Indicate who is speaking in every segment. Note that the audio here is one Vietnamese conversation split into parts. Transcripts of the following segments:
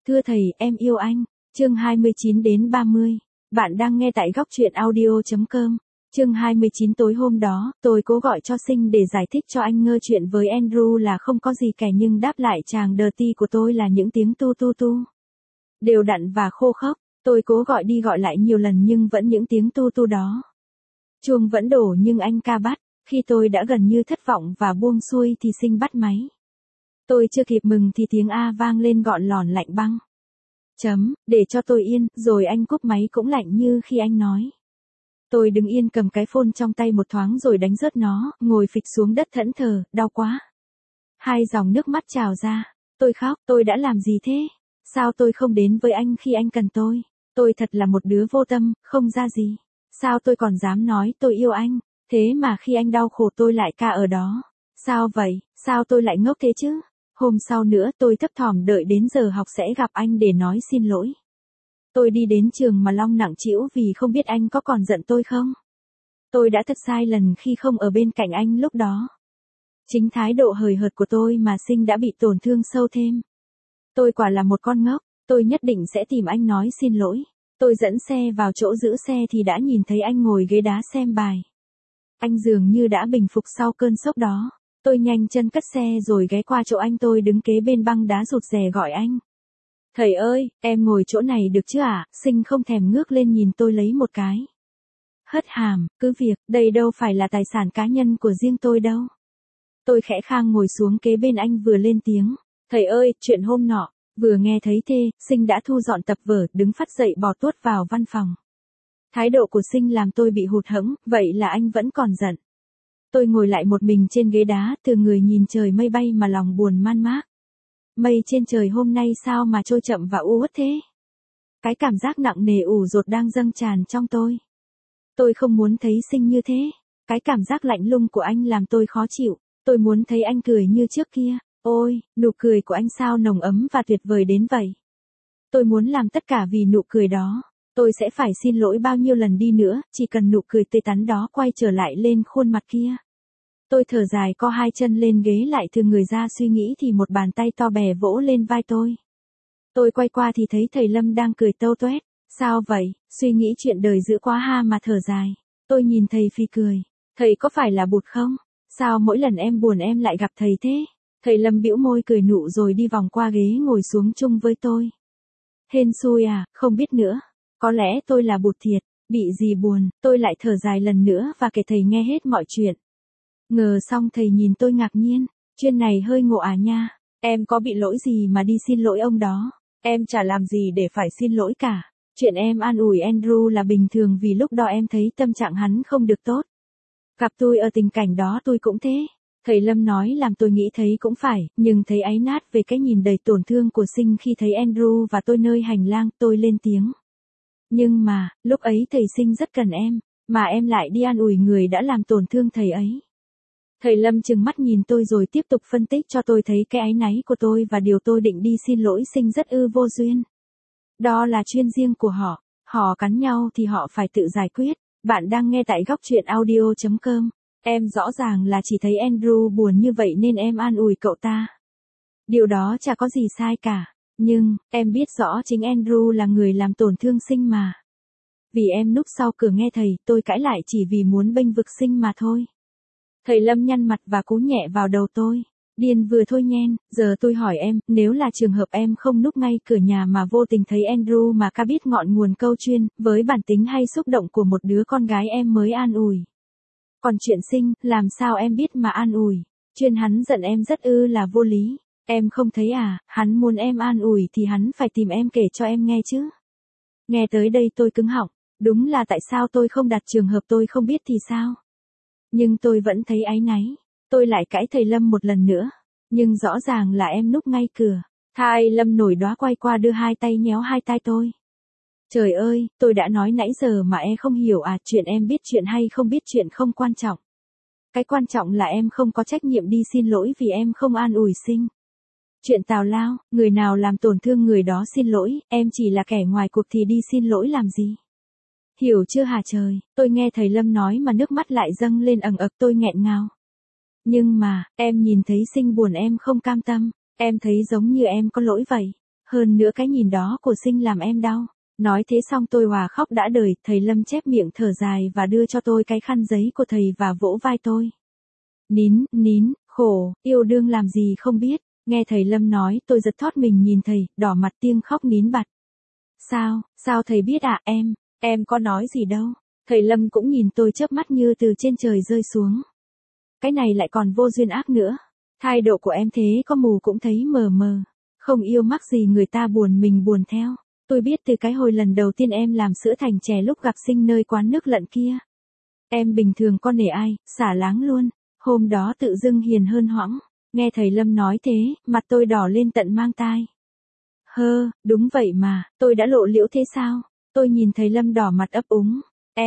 Speaker 1: Thưa thầy, em yêu anh. Chương 29 đến 30. Bạn đang nghe tại góc truyện audio.com. Chương 29 tối hôm đó, tôi cố gọi cho Sinh để giải thích cho anh ngơ chuyện với Andrew là không có gì kẻ, nhưng đáp lại chàng dirty của tôi là những tiếng tu tu tu. Đều đặn và khô khốc, tôi cố gọi đi gọi lại nhiều lần nhưng vẫn những tiếng tu tu đó. Chuông vẫn đổ nhưng anh ca bắt, khi tôi đã gần như thất vọng và buông xuôi thì Sinh bắt máy. Tôi chưa kịp mừng thì tiếng A vang lên gọn lỏn lạnh băng. Để cho tôi yên, rồi anh cúp máy cũng lạnh như khi anh nói. Tôi đứng yên cầm cái phone trong tay một thoáng rồi đánh rớt nó, ngồi phịch xuống đất thẫn thờ, đau quá. Hai dòng nước mắt trào ra, tôi khóc, tôi đã làm gì thế? Sao tôi không đến với anh khi anh cần tôi? Tôi thật là một đứa vô tâm, không ra gì. Sao tôi còn dám nói tôi yêu anh? Thế mà khi anh đau khổ tôi lại ca ở đó. Sao vậy? Sao tôi lại ngốc thế chứ? Hôm sau nữa tôi thấp thỏm đợi đến giờ học sẽ gặp anh để nói xin lỗi. Tôi đi đến trường mà long nặng trĩu vì không biết anh có còn giận tôi không. Tôi đã thật sai lần khi không ở bên cạnh anh lúc đó. Chính thái độ hời hợt của tôi mà Sinh đã bị tổn thương sâu thêm. Tôi quả là một con ngốc, tôi nhất định sẽ tìm anh nói xin lỗi. Tôi dẫn xe vào chỗ giữ xe thì đã nhìn thấy anh ngồi ghế đá xem bài. Anh dường như đã bình phục sau cơn sốc đó. Tôi nhanh chân cất xe rồi ghé qua chỗ anh, tôi đứng kế bên băng đá rụt rè gọi anh. Thầy ơi, em ngồi chỗ này được chứ ạ? Sinh không thèm ngước lên nhìn tôi lấy một cái. Hất hàm, cứ việc, đây đâu phải là tài sản cá nhân của riêng tôi đâu. Tôi khẽ khang ngồi xuống kế bên anh vừa lên tiếng. Thầy ơi, chuyện hôm nọ. Vừa nghe thấy thế, Sinh đã thu dọn tập vở, đứng phắt dậy bò tuốt vào văn phòng. Thái độ của Sinh làm tôi bị hụt hẫng, vậy là anh vẫn còn giận. Tôi ngồi lại một mình trên ghế đá, từ người nhìn trời mây bay mà lòng buồn man mác. Mây trên trời hôm nay sao mà trôi chậm và u uất thế? Cái cảm giác nặng nề ủ dột đang dâng tràn trong tôi. Tôi không muốn thấy Sinh như thế. Cái cảm giác lạnh lùng của anh làm tôi khó chịu. Tôi muốn thấy anh cười như trước kia. Ôi, nụ cười của anh sao nồng ấm và tuyệt vời đến vậy. Tôi muốn làm tất cả vì nụ cười đó. Tôi sẽ phải xin lỗi bao nhiêu lần đi nữa, chỉ cần nụ cười tươi tắn đó quay trở lại lên khuôn mặt kia. Tôi thở dài co hai chân lên ghế lại thừ người ra suy nghĩ thì một bàn tay to bè vỗ lên vai tôi. Tôi quay qua thì thấy thầy Lâm đang cười tâu toét. Sao vậy? Suy nghĩ chuyện đời dữ quá ha mà thở dài. Tôi nhìn thầy phì cười. Thầy có phải là bụt không? Sao mỗi lần em buồn em lại gặp thầy thế? Thầy Lâm bĩu môi cười nụ rồi đi vòng qua ghế ngồi xuống chung với tôi. Hên xui à, không biết nữa. Có lẽ tôi là bụt thiệt, bị gì buồn, tôi lại thở dài lần nữa và kể thầy nghe hết mọi chuyện. Ngờ xong thầy nhìn tôi ngạc nhiên, chuyện này hơi ngộ à nha, em có bị lỗi gì mà đi xin lỗi ông đó, em chả làm gì để phải xin lỗi cả. Chuyện em an ủi Andrew là bình thường vì lúc đó em thấy tâm trạng hắn không được tốt. Gặp tôi ở tình cảnh đó tôi cũng thế. Thầy Lâm nói làm tôi nghĩ thấy cũng phải, nhưng thấy áy nát về cái nhìn đầy tổn thương của Sinh khi thấy Andrew và tôi nơi hành lang, tôi lên tiếng. Nhưng mà, lúc ấy thầy Sinh rất cần em, mà em lại đi an ủi người đã làm tổn thương thầy ấy. Thầy Lâm trừng mắt nhìn tôi rồi tiếp tục phân tích cho tôi thấy cái áy náy của tôi và điều tôi định đi xin lỗi Sinh rất vô duyên. Đó là chuyện riêng của họ cắn nhau thì họ phải tự giải quyết. Bạn đang nghe tại góc truyện audio.com. Em rõ ràng là chỉ thấy Andrew buồn như vậy nên em an ủi cậu ta. Điều đó chả có gì sai cả. Nhưng, em biết rõ chính Andrew là người làm tổn thương Sinh mà. Vì em núp sau cửa nghe thầy, tôi cãi lại chỉ vì muốn bênh vực Sinh mà thôi. Thầy Lâm nhăn mặt và cú nhẹ vào đầu tôi. Điên vừa thôi nhen, giờ tôi hỏi em, nếu là trường hợp em không núp ngay cửa nhà mà vô tình thấy Andrew mà ca biết ngọn nguồn câu chuyện, với bản tính hay xúc động của một đứa con gái em mới an ủi. Còn chuyện Sinh, làm sao em biết mà an ủi, chuyện hắn giận em rất là vô lý. Em không thấy à, hắn muốn em an ủi thì hắn phải tìm em kể cho em nghe chứ. Nghe tới đây tôi cứng họng, đúng là tại sao tôi không đặt trường hợp tôi không biết thì sao. Nhưng tôi vẫn thấy áy náy, tôi lại cãi thầy Lâm một lần nữa. Nhưng rõ ràng là em núp ngay cửa. Thầy Lâm nổi đoá quay qua đưa hai tay nhéo hai tai tôi. Trời ơi, tôi đã nói nãy giờ mà em không hiểu à, chuyện em biết chuyện hay không biết chuyện không quan trọng. Cái quan trọng là em không có trách nhiệm đi xin lỗi vì em không an ủi Sinh. Chuyện tào lao, người nào làm tổn thương người đó xin lỗi, em chỉ là kẻ ngoài cuộc thì đi xin lỗi làm gì? Hiểu chưa hả trời, tôi nghe thầy Lâm nói mà nước mắt lại dâng lên ầng ực, tôi nghẹn ngào. Nhưng mà, em nhìn thấy Sinh buồn em không cam tâm, em thấy giống như em có lỗi vậy. Hơn nữa cái nhìn đó của Sinh làm em đau. Nói thế xong tôi hòa khóc đã đời, thầy Lâm chép miệng thở dài và đưa cho tôi cái khăn giấy của thầy và vỗ vai tôi. Nín, khổ, yêu đương làm gì không biết. Nghe thầy Lâm nói tôi giật thót mình nhìn thầy, đỏ mặt tiêng khóc nín bặt. Sao thầy biết à? Em có nói gì đâu. Thầy Lâm cũng nhìn tôi chớp mắt như từ trên trời rơi xuống. Cái này lại còn vô duyên ác nữa. Thái độ của em thế có mù cũng thấy mờ mờ. Không yêu mắc gì người ta buồn mình buồn theo. Tôi biết từ cái hồi lần đầu tiên em làm sữa thành chè lúc gặp Sinh nơi quán nước lận kia. Em bình thường con nể ai, xả láng luôn. Hôm đó tự dưng hiền hơn hoãng. Nghe thầy Lâm nói thế, mặt tôi đỏ lên tận mang tai. Đúng vậy mà, tôi đã lộ liễu thế sao? Tôi nhìn thầy Lâm đỏ mặt ấp úng.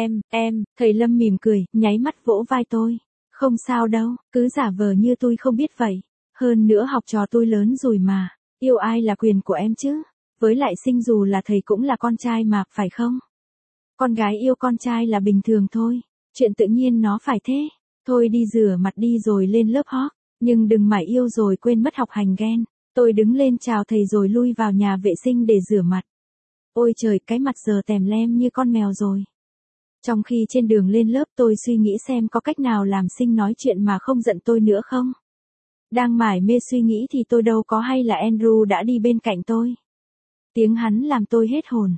Speaker 1: Thầy Lâm mỉm cười, nháy mắt vỗ vai tôi. Không sao đâu, cứ giả vờ như tôi không biết vậy. Hơn nữa học trò tôi lớn rồi mà, yêu ai là quyền của em chứ. Với lại Sinh dù là thầy cũng là con trai mà, phải không? Con gái yêu con trai là bình thường thôi. Chuyện tự nhiên nó phải thế. Thôi đi rửa mặt đi rồi lên lớp hót. Nhưng đừng mải yêu rồi quên mất học hành ghen. Tôi đứng lên chào thầy rồi lui vào nhà vệ sinh để rửa mặt. Ôi trời, cái mặt giờ tèm lem như con mèo rồi. Trong khi trên đường lên lớp tôi suy nghĩ xem có cách nào làm Sinh nói chuyện mà không giận tôi nữa không. Đang mải mê suy nghĩ thì tôi đâu có hay là Andrew đã đi bên cạnh tôi. Tiếng hắn làm tôi hết hồn.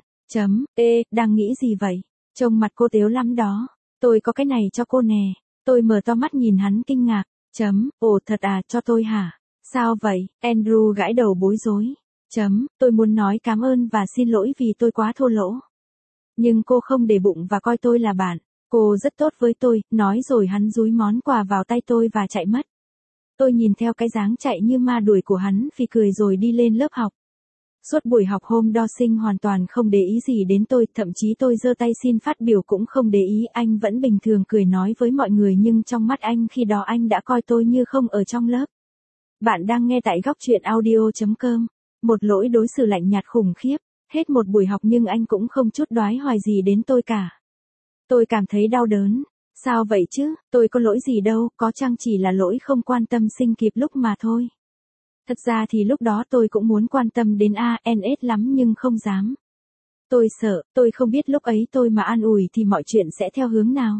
Speaker 1: Đang nghĩ gì vậy? Trông mặt cô tếu lắm đó. Tôi có cái này cho cô nè. Tôi mở to mắt nhìn hắn kinh ngạc. Ồ thật à, cho tôi hả? Sao vậy? Andrew gãi đầu bối rối. Tôi muốn nói cảm ơn và xin lỗi vì tôi quá thô lỗ. Nhưng cô không để bụng và coi tôi là bạn. Cô rất tốt với tôi, nói rồi hắn dúi món quà vào tay tôi và chạy mất. Tôi nhìn theo cái dáng chạy như ma đuổi của hắn phì cười rồi đi lên lớp học. Suốt buổi học hôm đó Sinh hoàn toàn không để ý gì đến tôi, thậm chí tôi giơ tay xin phát biểu cũng không để ý, anh vẫn bình thường cười nói với mọi người nhưng trong mắt anh khi đó anh đã coi tôi như không ở trong lớp. Bạn đang nghe tại góc truyện audio.com. Một lỗi đối xử lạnh nhạt khủng khiếp. Hết một buổi học nhưng anh cũng không chút đoái hoài gì đến tôi cả. Tôi cảm thấy đau đớn. Sao vậy chứ, tôi có lỗi gì đâu, có chăng chỉ là lỗi không quan tâm Sinh kịp lúc mà thôi. Thật ra thì lúc đó tôi cũng muốn quan tâm đến ANS lắm nhưng không dám. Tôi sợ, tôi không biết lúc ấy tôi mà an ủi thì mọi chuyện sẽ theo hướng nào.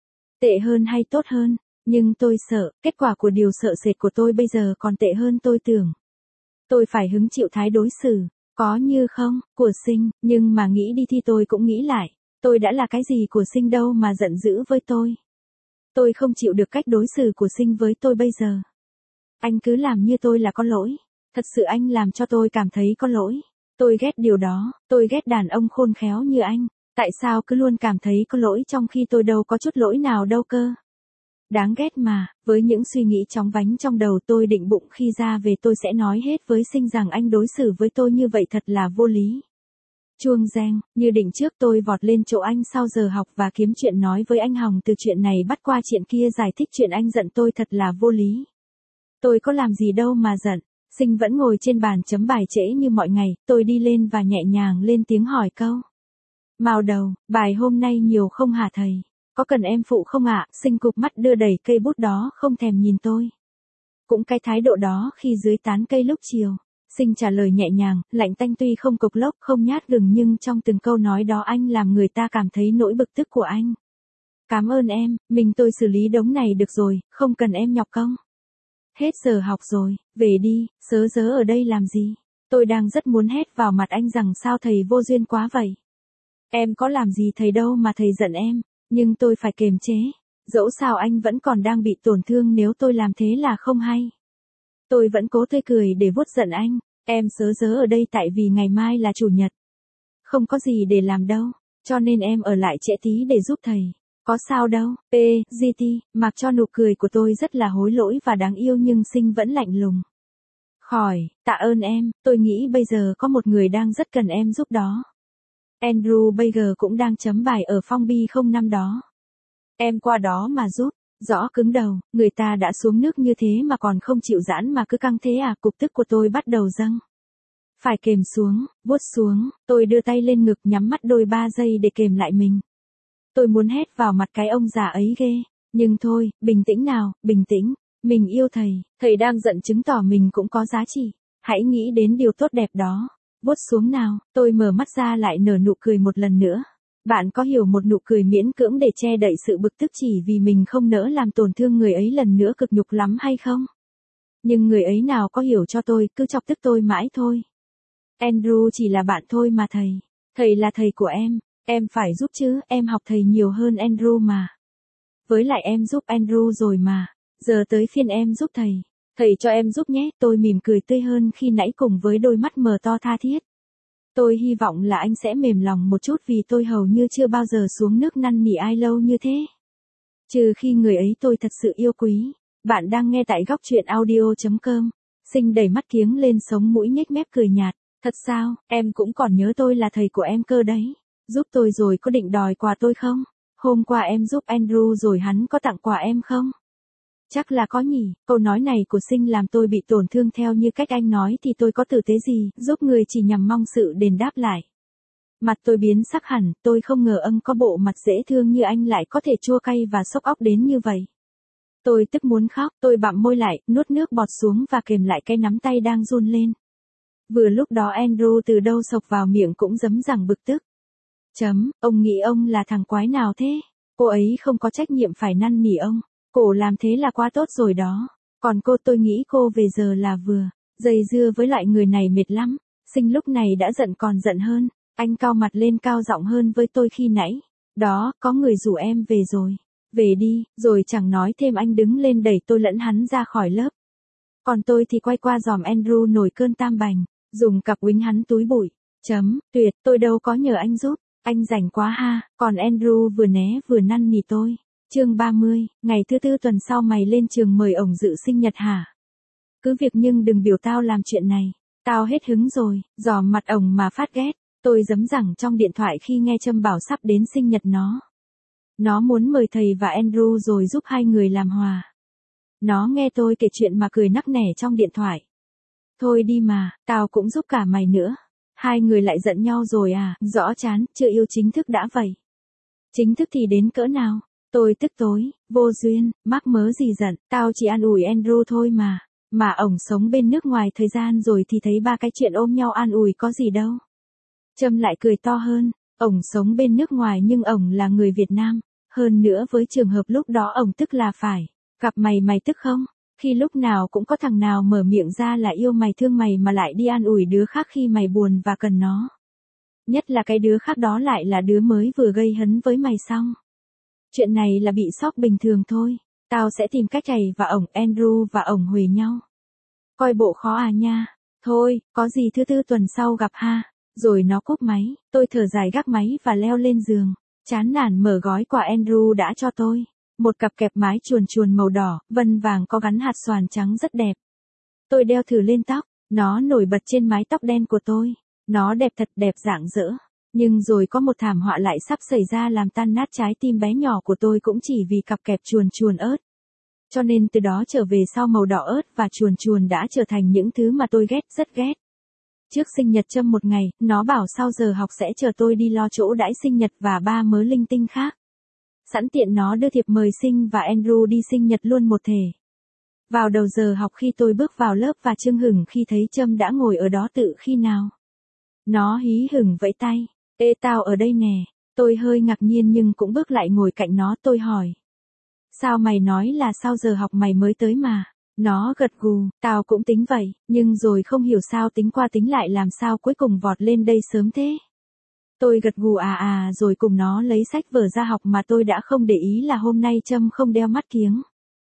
Speaker 1: Tệ hơn hay tốt hơn, nhưng tôi sợ, kết quả của điều sợ sệt của tôi bây giờ còn tệ hơn tôi tưởng. Tôi phải hứng chịu thái đối xử, có như không, của Sinh, nhưng mà nghĩ đi thì tôi cũng nghĩ lại, tôi đã là cái gì của Sinh đâu mà giận dữ với tôi. Tôi không chịu được cách đối xử của Sinh với tôi bây giờ. Anh cứ làm như tôi là có lỗi. Thật sự anh làm cho tôi cảm thấy có lỗi. Tôi ghét điều đó, tôi ghét đàn ông khôn khéo như anh. Tại sao cứ luôn cảm thấy có lỗi trong khi tôi đâu có chút lỗi nào đâu cơ. Đáng ghét mà, với những suy nghĩ chóng vánh trong đầu tôi định bụng khi ra về tôi sẽ nói hết với Sinh rằng anh đối xử với tôi như vậy thật là vô lý. Chuông reng, như định trước tôi vọt lên chỗ anh sau giờ học và kiếm chuyện nói với anh Hồng từ chuyện này bắt qua chuyện kia giải thích chuyện anh giận tôi thật là vô lý. Tôi có làm gì đâu mà giận. Sinh vẫn ngồi trên bàn chấm bài trễ như mọi ngày, tôi đi lên và nhẹ nhàng lên tiếng hỏi câu. Màu đầu, bài hôm nay nhiều không hả thầy? Có cần em phụ không ạ? Sinh cụp mắt đưa đẩy cây bút đó không thèm nhìn tôi. Cũng cái thái độ đó khi dưới tán cây lúc chiều. Sinh trả lời nhẹ nhàng, lạnh tanh tuy không cộc lốc không nhát gừng nhưng trong từng câu nói đó anh làm người ta cảm thấy nỗi bực tức của anh. Cảm ơn em, mình tôi xử lý đống này được rồi, không cần em nhọc công. Hết giờ học rồi, về đi, sớ dớ ở đây làm gì? Tôi đang rất muốn hét vào mặt anh rằng sao thầy vô duyên quá vậy. Em có làm gì thầy đâu mà thầy giận em, nhưng tôi phải kiềm chế. Dẫu sao anh vẫn còn đang bị tổn thương nếu tôi làm thế là không hay. Tôi vẫn cố tươi cười để vuốt giận anh, em sớ dớ ở đây tại vì ngày mai là chủ nhật. Không có gì để làm đâu, cho nên em ở lại trễ tí để giúp thầy. Có sao đâu, GT, mặc cho nụ cười của tôi rất là hối lỗi và đáng yêu nhưng Sinh vẫn lạnh lùng. Khỏi, tạ ơn em, tôi nghĩ bây giờ có một người đang rất cần em giúp đó. Andrew Baker cũng đang chấm bài ở phong B05 đó. Em qua đó mà giúp. Rõ cứng đầu, người ta đã xuống nước như thế mà còn không chịu giãn mà cứ căng thế à, cục tức của tôi bắt đầu dâng. Phải kềm xuống, vuốt xuống, tôi đưa tay lên ngực nhắm mắt đôi 3 giây để kềm lại mình. Tôi muốn hét vào mặt cái ông già ấy ghê, nhưng thôi, bình tĩnh nào, bình tĩnh, mình yêu thầy đang giận chứng tỏ mình cũng có giá trị, hãy nghĩ đến điều tốt đẹp đó. Vuốt xuống nào, tôi mở mắt ra lại nở nụ cười một lần nữa. Bạn có hiểu một nụ cười miễn cưỡng để che đậy sự bực tức chỉ vì mình không nỡ làm tổn thương người ấy lần nữa cực nhục lắm hay không? Nhưng người ấy nào có hiểu cho tôi, cứ chọc tức tôi mãi thôi. Andrew chỉ là bạn thôi mà thầy. Thầy là thầy của em phải giúp chứ, em học thầy nhiều hơn Andrew mà. Với lại em giúp Andrew rồi mà, giờ tới phiên em giúp thầy. Thầy cho em giúp nhé, tôi mỉm cười tươi hơn khi nãy cùng với đôi mắt mờ to tha thiết. Tôi hy vọng là anh sẽ mềm lòng một chút vì tôi hầu như chưa bao giờ xuống nước năn nỉ ai lâu như thế. Trừ khi người ấy tôi thật sự yêu quý. Bạn đang nghe tại góc truyện audio.com. Sinh đẩy mắt kiếng lên sống mũi nhếch mép cười nhạt. Thật sao, em cũng còn nhớ tôi là thầy của em cơ đấy. Giúp tôi rồi có định đòi quà tôi không? Hôm qua em giúp Andrew rồi hắn có tặng quà em không? Chắc là có nhỉ, câu nói này của Sinh làm tôi bị tổn thương theo như cách anh nói thì tôi có tử tế gì, giúp người chỉ nhằm mong sự đền đáp lại. Mặt tôi biến sắc hẳn, tôi không ngờ ông có bộ mặt dễ thương như anh lại có thể chua cay và sốc óc đến như vậy. Tôi tức muốn khóc, tôi bặm môi lại, nuốt nước bọt xuống và kềm lại cái nắm tay đang run lên. Vừa lúc đó Andrew từ đâu sộc vào miệng cũng giấm giằng bực tức. Ông nghĩ ông là thằng quái nào thế? Cô ấy không có trách nhiệm phải năn nỉ ông. Cô làm thế là quá tốt rồi đó. Còn cô tôi nghĩ cô về giờ là vừa. Dây dưa với loại người này mệt lắm. Sinh lúc này đã giận còn giận hơn. Anh cau mặt lên cao giọng hơn với tôi khi nãy. Đó, có người rủ em về rồi. Về đi, rồi chẳng nói thêm anh đứng lên đẩy tôi lẫn hắn ra khỏi lớp. Còn tôi thì quay qua giòm Andrew nổi cơn tam bành. Dùng cặp quýnh hắn túi bụi. Tuyệt, tôi đâu có nhờ anh giúp. Anh rảnh quá ha, còn Andrew vừa né vừa năn nỉ tôi. Chương 30, ngày thứ tư tuần sau mày lên trường mời ổng dự sinh nhật hả? Cứ việc nhưng đừng biểu tao làm chuyện này. Tao hết hứng rồi, dòm mặt ổng mà phát ghét. Tôi giấm giẳng trong điện thoại khi nghe Trâm bảo sắp đến sinh nhật nó. Nó muốn mời thầy và Andrew rồi giúp hai người làm hòa. Nó nghe tôi kể chuyện mà cười nắc nẻ trong điện thoại. Thôi đi mà, tao cũng giúp cả mày nữa. Hai người lại giận nhau rồi à, rõ chán, chưa yêu chính thức đã vậy. Chính thức thì đến cỡ nào? Tôi tức tối, vô duyên, mắc mớ gì giận, tao chỉ an ủi Andrew thôi mà. Mà ổng sống bên nước ngoài thời gian rồi thì thấy ba cái chuyện ôm nhau an ủi có gì đâu. Trâm lại cười to hơn, ổng sống bên nước ngoài nhưng ổng là người Việt Nam. Hơn nữa với trường hợp lúc đó ổng tức là phải. Gặp mày tức không? Khi lúc nào cũng có thằng nào mở miệng ra là yêu mày thương mày mà lại đi an ủi đứa khác khi mày buồn và cần nó. Nhất là cái đứa khác đó lại là đứa mới vừa gây hấn với mày xong. Chuyện này là bị sốc bình thường thôi. Tao sẽ tìm cách thầy và ổng Andrew và ổng huề nhau. Coi bộ khó à nha. Thôi, có gì thứ tư tuần sau gặp ha. Rồi nó cúp máy, tôi thở dài gác máy và leo lên giường. Chán nản mở gói quà Andrew đã cho tôi. Một cặp kẹp mái chuồn chuồn màu đỏ, vân vàng có gắn hạt xoàn trắng rất đẹp. Tôi đeo thử lên tóc, nó nổi bật trên mái tóc đen của tôi. Nó đẹp thật đẹp rạng rỡ. Nhưng rồi có một thảm họa lại sắp xảy ra làm tan nát trái tim bé nhỏ của tôi cũng chỉ vì cặp kẹp chuồn chuồn ớt. Cho nên từ đó trở về sau màu đỏ ớt và chuồn chuồn đã trở thành những thứ mà tôi ghét rất ghét. Trước sinh nhật Trâm một ngày, nó bảo sau giờ học sẽ chờ tôi đi lo chỗ đãi sinh nhật và ba mớ linh tinh khác. Sẵn tiện nó đưa thiệp mời Sinh và Andrew đi sinh nhật luôn một thể. Vào đầu giờ học khi tôi bước vào lớp và chưng hửng khi thấy Trâm đã ngồi ở đó tự khi nào. Nó hí hửng vẫy tay. Ê tao ở đây nè. Tôi hơi ngạc nhiên nhưng cũng bước lại ngồi cạnh nó tôi hỏi. Sao mày nói là sau giờ học mày mới tới mà? Nó gật gù, tao cũng tính vậy, nhưng rồi không hiểu sao tính qua tính lại làm sao cuối cùng vọt lên đây sớm thế. Tôi gật gù rồi cùng nó lấy sách vở ra học mà tôi đã không để ý là hôm nay Trâm không đeo mắt kiếng.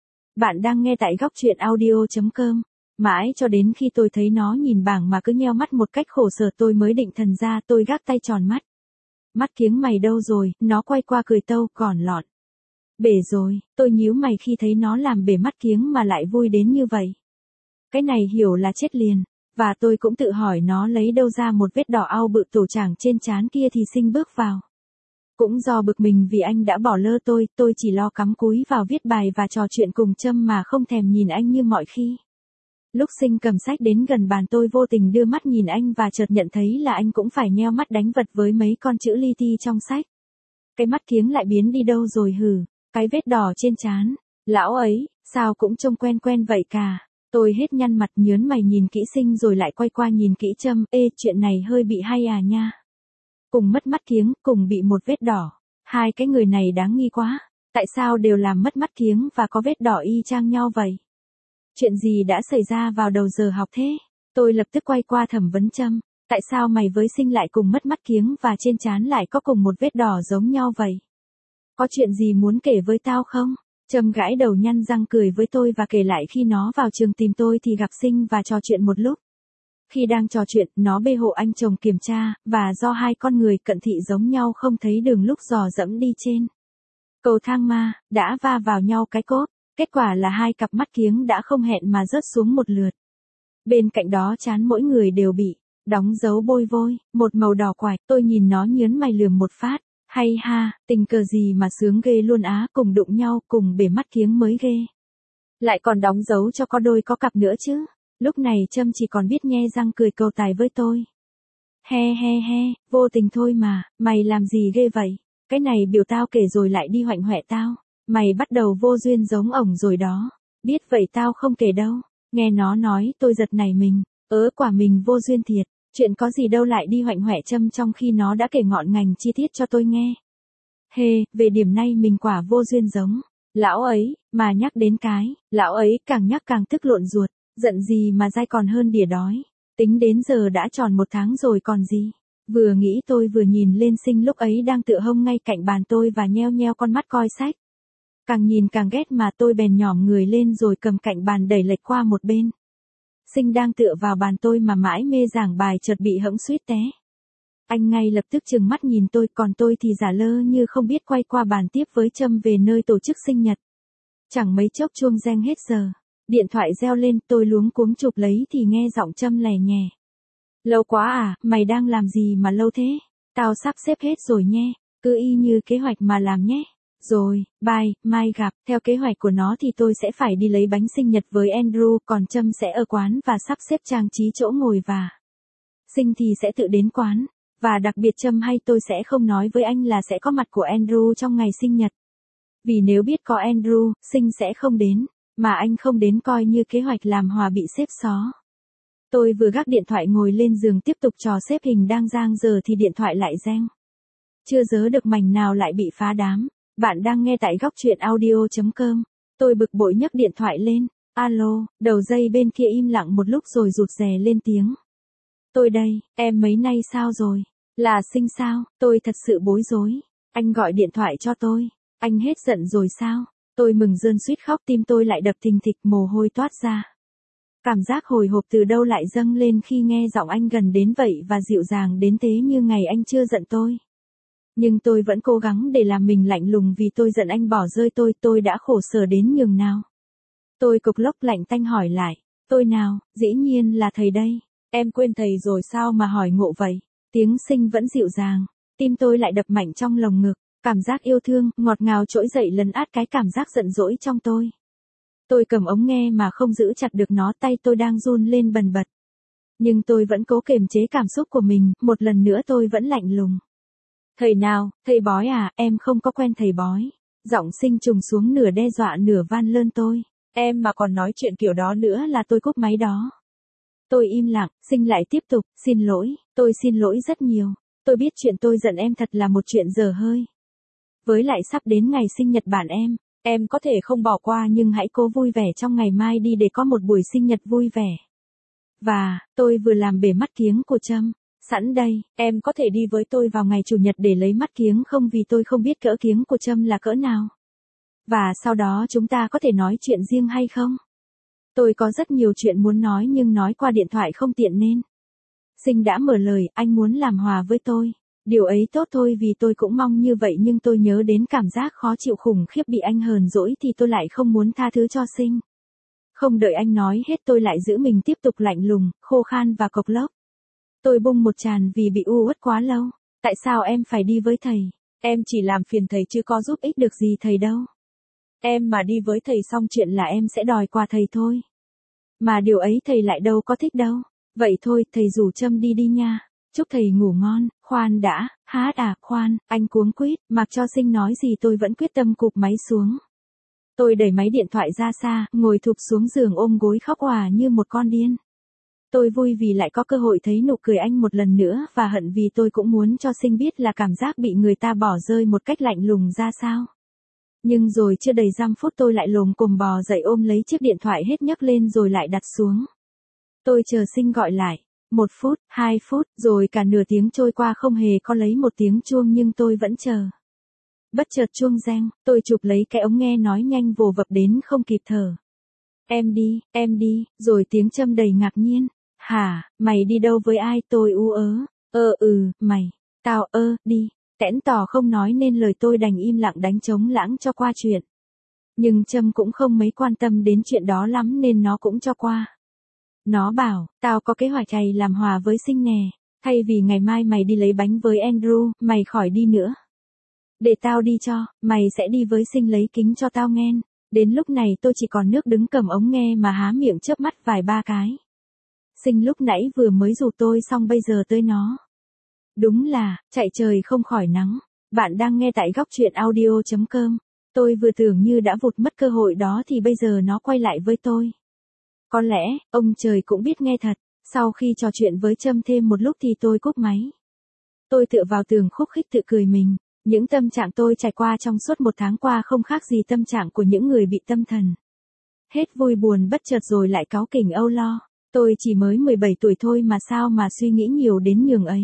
Speaker 1: Bạn đang nghe tại góc truyện audio.com. Mãi cho đến khi tôi thấy nó nhìn bảng mà cứ nheo mắt một cách khổ sở tôi mới định thần ra tôi gác tay tròn mắt. Mắt kiếng mày đâu rồi, nó quay qua cười tâu còn lọt. Bể rồi, tôi nhíu mày khi thấy nó làm bể mắt kiếng mà lại vui đến như vậy. Cái này hiểu là chết liền. Và tôi cũng tự hỏi nó lấy đâu ra một vết đỏ au bự tổ tràng trên trán kia thì Sinh bước vào. Cũng do bực mình vì anh đã bỏ lơ tôi chỉ lo cắm cúi vào viết bài và trò chuyện cùng Trâm mà không thèm nhìn anh như mọi khi. Lúc Sinh cầm sách đến gần bàn tôi vô tình đưa mắt nhìn anh và chợt nhận thấy là anh cũng phải nheo mắt đánh vật với mấy con chữ li ti trong sách. Cái mắt kiếng lại biến đi đâu rồi hử, cái vết đỏ trên trán, lão ấy, sao cũng trông quen quen vậy cả. Tôi hết nhăn mặt nhớn mày nhìn kỹ Sinh rồi lại quay qua nhìn kỹ Trâm, ê chuyện này hơi bị hay à nha. Cùng mất mắt kiếng, cùng bị một vết đỏ. Hai cái người này đáng nghi quá. Tại sao đều làm mất mắt kiếng và có vết đỏ y chang nhau vậy? Chuyện gì đã xảy ra vào đầu giờ học thế? Tôi lập tức quay qua thẩm vấn Trâm. Tại sao mày với Sinh lại cùng mất mắt kiếng và trên trán lại có cùng một vết đỏ giống nhau vậy? Có chuyện gì muốn kể với tao không? Trâm gãi đầu nhăn răng cười với tôi và kể lại khi nó vào trường tìm tôi thì gặp Sinh và trò chuyện một lúc. Khi đang trò chuyện, nó bê hộ anh chồng kiểm tra, và do hai con người cận thị giống nhau không thấy đường lúc dò dẫm đi trên cầu thang ma, đã va vào nhau cái cốt. Kết quả là hai cặp mắt kiếng đã không hẹn mà rớt xuống một lượt. Bên cạnh đó trán mỗi người đều bị đóng dấu bôi vôi, một màu đỏ quạch. Tôi nhìn nó nhớn mày lườm một phát. Hay ha, tình cờ gì mà sướng ghê luôn á, cùng đụng nhau, cùng bể mắt kiếng mới ghê. Lại còn đóng dấu cho có đôi có cặp nữa chứ. Lúc này Trâm chỉ còn biết nhe răng cười cầu tài với tôi. He he he, vô tình thôi mà, mày làm gì ghê vậy? Cái này biểu tao kể rồi lại đi hoạnh hoẹ tao. Mày bắt đầu vô duyên giống ổng rồi đó. Biết vậy tao không kể đâu. Nghe nó nói tôi giật nảy mình. Quả mình vô duyên thiệt. Chuyện có gì đâu lại đi hoạnh hoẹ Trâm trong khi nó đã kể ngọn ngành chi tiết cho tôi nghe. Về điểm này mình quả vô duyên giống. Lão ấy, mà nhắc đến cái, lão ấy càng nhắc càng tức lộn ruột. Giận gì mà dai còn hơn đỉa đói. Tính đến giờ đã tròn 1 tháng rồi còn gì. Vừa nghĩ tôi vừa nhìn lên Sinh lúc ấy đang tựa hông ngay cạnh bàn tôi và nheo nheo con mắt coi sách. Càng nhìn càng ghét mà tôi bèn nhỏm người lên rồi cầm cạnh bàn đẩy lệch qua một bên. Sinh đang tựa vào bàn tôi mà mãi mê giảng bài chợt bị hẫng suýt té. Anh ngay lập tức trừng mắt nhìn tôi, còn tôi thì giả lơ như không biết quay qua bàn tiếp với Trâm về nơi tổ chức sinh nhật. Chẳng mấy chốc chuông reng hết giờ. Điện thoại reo lên, tôi luống cuống chụp lấy thì nghe giọng Trâm lè nhè. Lâu quá à, mày đang làm gì mà lâu thế? Tao sắp xếp hết rồi nhé, cứ y như kế hoạch mà làm nhé. Rồi, bye, mai gặp. Theo kế hoạch của nó thì tôi sẽ phải đi lấy bánh sinh nhật với Andrew, còn Trâm sẽ ở quán và sắp xếp trang trí chỗ ngồi và Sinh thì sẽ tự đến quán. Và đặc biệt Trâm hay tôi sẽ không nói với anh là sẽ có mặt của Andrew trong ngày sinh nhật. Vì nếu biết có Andrew, Sinh sẽ không đến, mà anh không đến coi như kế hoạch làm hòa bị xếp xó. Tôi vừa gác điện thoại ngồi lên giường tiếp tục trò xếp hình đang dang dở thì điện thoại lại reng. Chưa dớ được mảnh nào lại bị phá đám. Bạn đang nghe tại góc truyện audio.com. Tôi bực bội nhấc điện thoại lên. Alo, đầu dây bên kia im lặng một lúc rồi rụt rè lên tiếng. Tôi đây, em mấy nay sao rồi? Là Sinh sao? Tôi thật sự bối rối. Anh gọi điện thoại cho tôi. Anh hết giận rồi sao? Tôi mừng rơn suýt khóc, tim tôi lại đập thình thịch, mồ hôi toát ra. Cảm giác hồi hộp từ đâu lại dâng lên khi nghe giọng anh gần đến vậy và dịu dàng đến thế như ngày anh chưa giận tôi. Nhưng tôi vẫn cố gắng để làm mình lạnh lùng vì tôi giận anh bỏ rơi tôi đã khổ sở đến nhường nào. Tôi cục lốc lạnh tanh hỏi lại, tôi nào, dĩ nhiên là thầy đây, em quên thầy rồi sao mà hỏi ngộ vậy. Tiếng Sinh vẫn dịu dàng, tim tôi lại đập mạnh trong lồng ngực, cảm giác yêu thương, ngọt ngào trỗi dậy lấn át cái cảm giác giận dỗi trong tôi. Tôi cầm ống nghe mà không giữ chặt được nó, tay tôi đang run lên bần bật. Nhưng tôi vẫn cố kiềm chế cảm xúc của mình, một lần nữa tôi vẫn lạnh lùng. Thầy nào, thầy bói à, em không có quen thầy bói. Giọng Sinh trùng xuống nửa đe dọa nửa van lơn tôi. Em mà còn nói chuyện kiểu đó nữa là tôi cúp máy đó. Tôi im lặng, Sinh lại tiếp tục, xin lỗi, tôi xin lỗi rất nhiều. Tôi biết chuyện tôi giận em thật là một chuyện dở hơi. Với lại sắp đến ngày sinh nhật bạn em có thể không bỏ qua nhưng hãy cố vui vẻ trong ngày mai đi để có một buổi sinh nhật vui vẻ. Và, tôi vừa làm bể mắt kiếng của Trâm. Sẵn đây, em có thể đi với tôi vào ngày chủ nhật để lấy mắt kiếng không vì tôi không biết cỡ kiếng của Trâm là cỡ nào. Và sau đó chúng ta có thể nói chuyện riêng hay không? Tôi có rất nhiều chuyện muốn nói nhưng nói qua điện thoại không tiện nên. Sinh đã mở lời, anh muốn làm hòa với tôi. Điều ấy tốt thôi vì tôi cũng mong như vậy nhưng tôi nhớ đến cảm giác khó chịu khủng khiếp bị anh hờn dỗi thì tôi lại không muốn tha thứ cho Sinh. Không đợi anh nói hết tôi lại giữ mình tiếp tục lạnh lùng, khô khan và cộc lốc. Tôi bung một tràn vì bị u uất quá lâu. Tại sao em phải đi với thầy? Em chỉ làm phiền thầy chứ có giúp ích được gì thầy đâu. Em mà đi với thầy xong chuyện là em sẽ đòi quà thầy thôi. Mà điều ấy thầy lại đâu có thích đâu. Vậy thôi, thầy rủ Trâm đi đi nha. Chúc thầy ngủ ngon. Khoan đã, khoan, anh cuống quýt, mặc cho Sinh nói gì tôi vẫn quyết tâm cụp máy xuống. Tôi đẩy máy điện thoại ra xa, ngồi thụp xuống giường ôm gối khóc òa như một con điên. Tôi vui vì lại có cơ hội thấy nụ cười anh một lần nữa và hận vì tôi cũng muốn cho Sinh biết là cảm giác bị người ta bỏ rơi một cách lạnh lùng ra sao. Nhưng rồi chưa đầy 5 phút tôi lại lồm cồm bò dậy ôm lấy chiếc điện thoại hết nhấc lên rồi lại đặt xuống. Tôi chờ Sinh gọi lại. 1 phút, 2 phút, rồi cả nửa tiếng trôi qua không hề có lấy một tiếng chuông nhưng tôi vẫn chờ. Bất chợt chuông reng, tôi chụp lấy cái ống nghe nói nhanh vồ vập đến không kịp thở. Em đi, rồi tiếng châm đầy ngạc nhiên. Hả, mày đi đâu với ai? Tôi ú ớ. Mày. Tao đi. Tẽn tỏ không nói nên lời tôi đành im lặng đánh trống lãng cho qua chuyện. Nhưng Trâm cũng không mấy quan tâm đến chuyện đó lắm nên nó cũng cho qua. Nó bảo, tao có kế hoạch này làm hòa với Sinh nè. Thay vì ngày mai mày đi lấy bánh với Andrew, mày khỏi đi nữa. Để tao đi cho, mày sẽ đi với Sinh lấy kính cho tao nghe. Đến lúc này tôi chỉ còn nước đứng cầm ống nghe mà há miệng chớp mắt vài ba cái. Sinh lúc nãy vừa mới rủ tôi xong bây giờ tới nó. Đúng là, chạy trời không khỏi nắng. Bạn đang nghe tại góc truyện audio.com. Tôi vừa tưởng như đã vụt mất cơ hội đó thì bây giờ nó quay lại với tôi. Có lẽ, ông trời cũng biết nghe thật. Sau khi trò chuyện với Trâm thêm một lúc thì tôi cúp máy. Tôi tựa vào tường khúc khích tự cười mình. Những tâm trạng tôi trải qua trong suốt 1 tháng qua không khác gì tâm trạng của những người bị tâm thần. Hết vui buồn bất chợt rồi lại cáu kỉnh âu lo. Tôi chỉ mới 17 tuổi thôi mà sao mà suy nghĩ nhiều đến nhường ấy.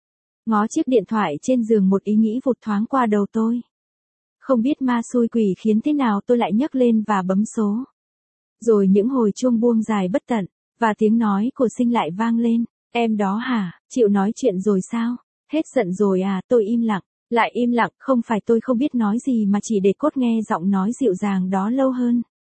Speaker 1: Ngó chiếc điện thoại trên giường một ý nghĩ vụt thoáng qua đầu tôi. Không biết ma xui quỷ khiến thế nào tôi lại nhấc lên và bấm số. Rồi những hồi chuông buông dài bất tận, và tiếng nói của Sinh lại vang lên. Em đó hả, chịu nói chuyện rồi sao? Hết giận rồi à? Tôi im lặng. Lại im lặng, không phải tôi không biết nói gì mà chỉ để cốt nghe giọng nói dịu dàng đó lâu hơn.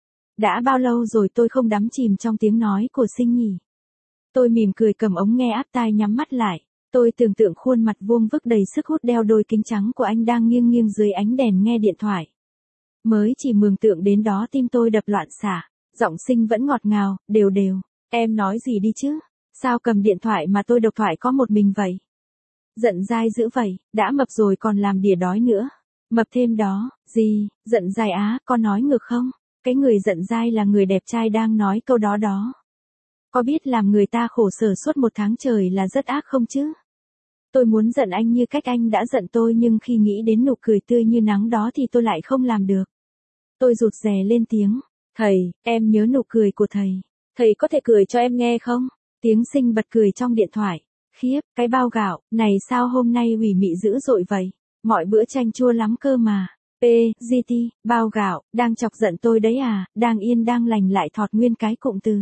Speaker 1: Đã bao lâu rồi tôi không đắm chìm trong tiếng nói của Sinh nhỉ? Tôi mỉm cười cầm ống nghe áp tai nhắm mắt lại. Tôi tưởng tượng khuôn mặt vuông vức đầy sức hút đeo đôi kính trắng của anh đang nghiêng nghiêng dưới ánh đèn nghe điện thoại. Mới chỉ mường tượng đến đó tim tôi đập loạn xạ. Giọng Sinh vẫn ngọt ngào, đều đều. Em nói gì đi chứ? Sao cầm điện thoại mà tôi độc thoại có một mình vậy? Giận dai dữ vậy, đã mập rồi còn làm đỉa đói nữa. Mập thêm đó, gì, giận dai á, có nói ngược không? Cái người giận dai là người đẹp trai đang nói câu đó đó. Có biết làm người ta khổ sở suốt 1 tháng trời là rất ác không chứ? Tôi muốn giận anh như cách anh đã giận tôi nhưng khi nghĩ đến nụ cười tươi như nắng đó thì tôi lại không làm được. Tôi rụt rè lên tiếng. Thầy, em nhớ nụ cười của thầy. Thầy có thể cười cho em nghe không? Tiếng Sinh bật cười trong điện thoại. Khiếp, cái bao gạo, này sao hôm nay ủy mị dữ dội vậy? Mọi bữa chanh chua lắm cơ mà. GT, bao gạo, đang chọc giận tôi đấy à, đang yên đang lành lại thọt nguyên cái cụm từ.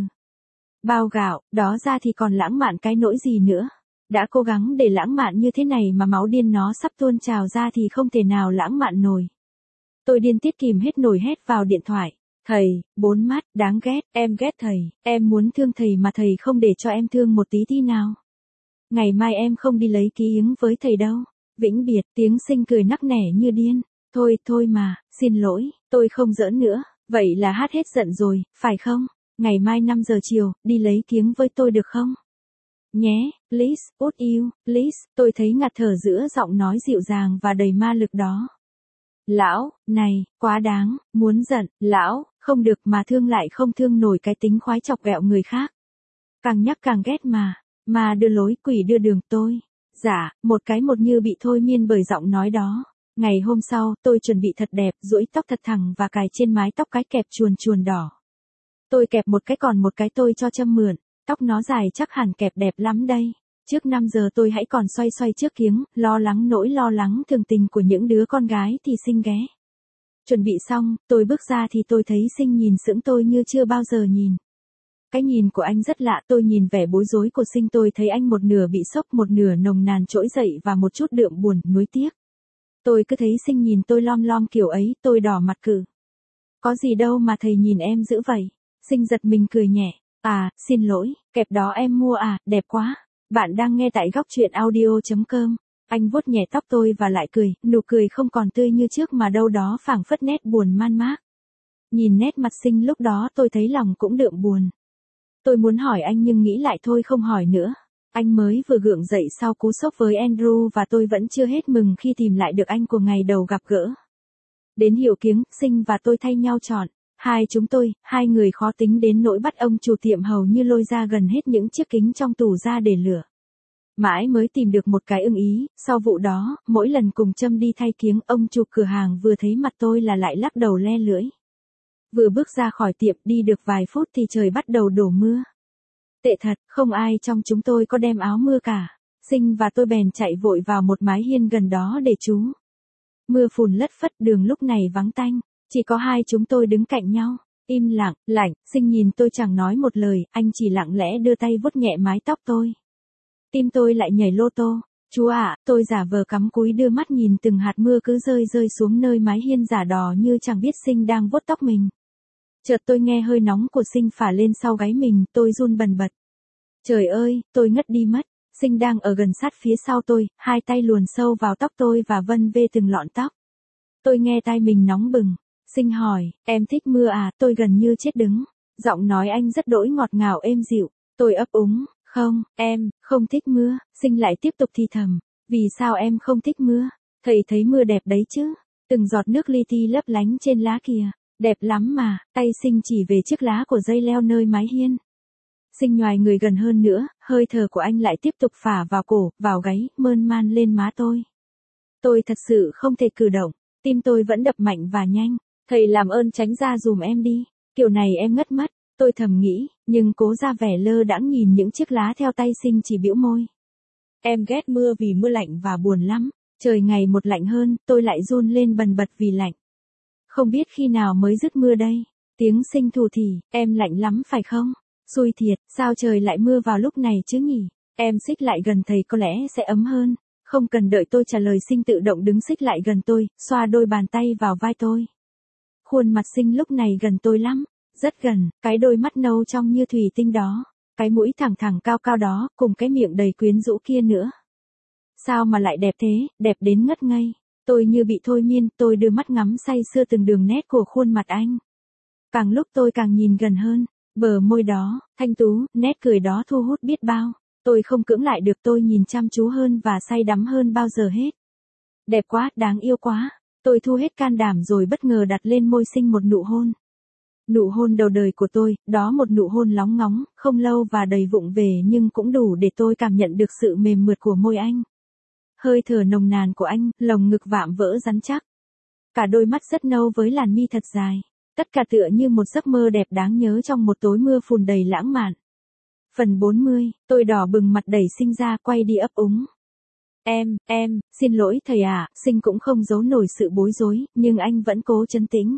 Speaker 1: Bao gạo, đó ra thì còn lãng mạn cái nỗi gì nữa. Đã cố gắng để lãng mạn như thế này mà máu điên nó sắp tuôn trào ra thì không thể nào lãng mạn nổi. Tôi điên tiết kìm hết nổi hét vào điện thoại. Thầy, 4 mắt, đáng ghét, em ghét thầy, em muốn thương thầy mà thầy không để cho em thương một tí tí nào. Ngày mai em không đi lấy ký ứng với thầy đâu. Vĩnh biệt, tiếng Sinh cười nắc nẻ như điên. Thôi mà, xin lỗi, tôi không giỡn nữa. Vậy là hát hết giận rồi, phải không? Ngày mai 5 giờ chiều, đi lấy kiếng với tôi được không? Nhé, please, would you, please, tôi thấy ngạt thở giữa giọng nói dịu dàng và đầy ma lực đó. Lão, này, quá đáng, muốn giận, lão, không được mà thương lại không thương nổi cái tính khoái chọc ghẹo người khác. Càng nhắc càng ghét mà đưa lối quỷ đưa đường tôi. Dạ, một cái một như bị thôi miên bởi giọng nói đó. Ngày hôm sau, tôi chuẩn bị thật đẹp, duỗi tóc thật thẳng và cài trên mái tóc cái kẹp chuồn chuồn đỏ. Tôi kẹp một cái còn một cái tôi cho Trâm mượn, tóc nó dài chắc hẳn kẹp đẹp lắm đây. Trước 5 giờ tôi hãy còn xoay xoay trước kiếng, nỗi lo lắng thường tình của những đứa con gái thì Sinh ghé. Chuẩn bị xong, tôi bước ra thì tôi thấy Sinh nhìn sững tôi như chưa bao giờ nhìn. Cái nhìn của anh rất lạ, tôi nhìn vẻ bối rối của Sinh tôi thấy anh một nửa bị sốc một nửa nồng nàn trỗi dậy và một chút đượm buồn, nuối tiếc. Tôi cứ thấy Sinh nhìn tôi lom lom kiểu ấy, tôi đỏ mặt cử. Có gì đâu mà thầy nhìn em dữ vậy. Sinh giật mình cười nhẹ. À, xin lỗi, kẹp đó em mua à, đẹp quá. Bạn đang nghe tại góc truyện audio.com. Anh vuốt nhẹ tóc tôi và lại cười, nụ cười không còn tươi như trước mà đâu đó phảng phất nét buồn man mác. Nhìn nét mặt Sinh lúc đó tôi thấy lòng cũng đượm buồn. Tôi muốn hỏi anh nhưng nghĩ lại thôi không hỏi nữa. Anh mới vừa gượng dậy sau cú sốc với Andrew và tôi vẫn chưa hết mừng khi tìm lại được anh của ngày đầu gặp gỡ. Đến hiệu kiếng, Sinh và tôi thay nhau chọn. Hai người khó tính đến nỗi bắt ông chủ tiệm hầu như lôi ra gần hết những chiếc kính trong tủ ra để lựa. Mãi mới tìm được một cái ưng ý, sau vụ đó, mỗi lần cùng Trâm đi thay kiếng, ông chủ cửa hàng vừa thấy mặt tôi là lại lắc đầu le lưỡi. Vừa bước ra khỏi tiệm đi được vài phút thì trời bắt đầu đổ mưa. Tệ thật, không ai trong chúng tôi có đem áo mưa cả. Sinh và tôi bèn chạy vội vào một mái hiên gần đó để trú. Mưa phùn lất phất, đường lúc này vắng tanh, chỉ có hai chúng tôi đứng cạnh nhau, im lặng, lạnh. Sinh nhìn tôi chẳng nói một lời, anh chỉ lặng lẽ đưa tay vuốt nhẹ mái tóc tôi. Tim tôi lại nhảy lô tô. Chú ạ, tôi giả vờ cắm cúi đưa mắt nhìn từng hạt mưa cứ rơi xuống nơi mái hiên giả đò như chẳng biết Sinh đang vuốt tóc mình. Chợt tôi nghe hơi nóng của Sinh phả lên sau gáy mình, tôi run bần bật. Trời ơi, tôi ngất đi mất. Sinh đang ở gần sát phía sau tôi, hai tay luồn sâu vào tóc tôi và vân vê từng lọn tóc. Tôi nghe tai mình nóng bừng. Sinh hỏi, em thích mưa à? Tôi gần như chết đứng. Giọng nói anh rất đỗi ngọt ngào êm dịu. Tôi ấp úng, không, em không thích mưa. Sinh lại tiếp tục thì thầm, vì sao em không thích mưa? Thầy thấy mưa đẹp đấy chứ. Từng giọt nước li ti lấp lánh trên lá kìa. Đẹp lắm mà. Tay Sinh chỉ về chiếc lá của dây leo nơi mái hiên. Sinh nhoài người gần hơn nữa, hơi thở của anh lại tiếp tục phả vào cổ, vào gáy, mơn man lên má tôi. Tôi thật sự không thể cử động, tim tôi vẫn đập mạnh và nhanh. Thầy làm ơn tránh ra dùm em đi, kiểu này em ngất mất. Tôi thầm nghĩ, nhưng cố ra vẻ lơ đãng nhìn những chiếc lá theo tay Sinh chỉ bĩu môi. Em ghét mưa vì mưa lạnh và buồn lắm. Trời ngày một lạnh hơn, tôi lại run lên bần bật vì lạnh. Không biết khi nào mới dứt mưa đây. Tiếng Sinh thù thì, em lạnh lắm phải không? Xui thiệt, sao trời lại mưa vào lúc này chứ nhỉ? Em xích lại gần thầy có lẽ sẽ ấm hơn. Không cần đợi tôi trả lời, Sinh tự động đứng xích lại gần tôi, xoa đôi bàn tay vào vai tôi. Khuôn mặt Sinh lúc này gần tôi lắm, rất gần, cái đôi mắt nâu trong như thủy tinh đó, cái mũi thẳng thẳng cao cao đó, cùng cái miệng đầy quyến rũ kia nữa. Sao mà lại đẹp thế, đẹp đến ngất ngây. Tôi như bị thôi miên, tôi đưa mắt ngắm say sưa từng đường nét của khuôn mặt anh. Càng lúc tôi càng nhìn gần hơn. Bờ môi đó, thanh tú, nét cười đó thu hút biết bao. Tôi không cưỡng lại được, tôi nhìn chăm chú hơn và say đắm hơn bao giờ hết. Đẹp quá, đáng yêu quá. Tôi thu hết can đảm rồi bất ngờ đặt lên môi Sinh một nụ hôn. Nụ hôn đầu đời của tôi, đó một nụ hôn lóng ngóng, không lâu và đầy vụng về nhưng cũng đủ để tôi cảm nhận được sự mềm mượt của môi anh. Hơi thở nồng nàn của anh, lồng ngực vạm vỡ rắn chắc. Cả đôi mắt rất nâu với làn mi thật dài. Tất cả tựa như một giấc mơ đẹp đáng nhớ trong một tối mưa phùn đầy lãng mạn. Phần 40, tôi đỏ bừng mặt đẩy Sinh ra, quay đi ấp úng. Em, xin lỗi thầy ạ. Sinh cũng không giấu nổi sự bối rối, nhưng anh vẫn cố trấn tĩnh.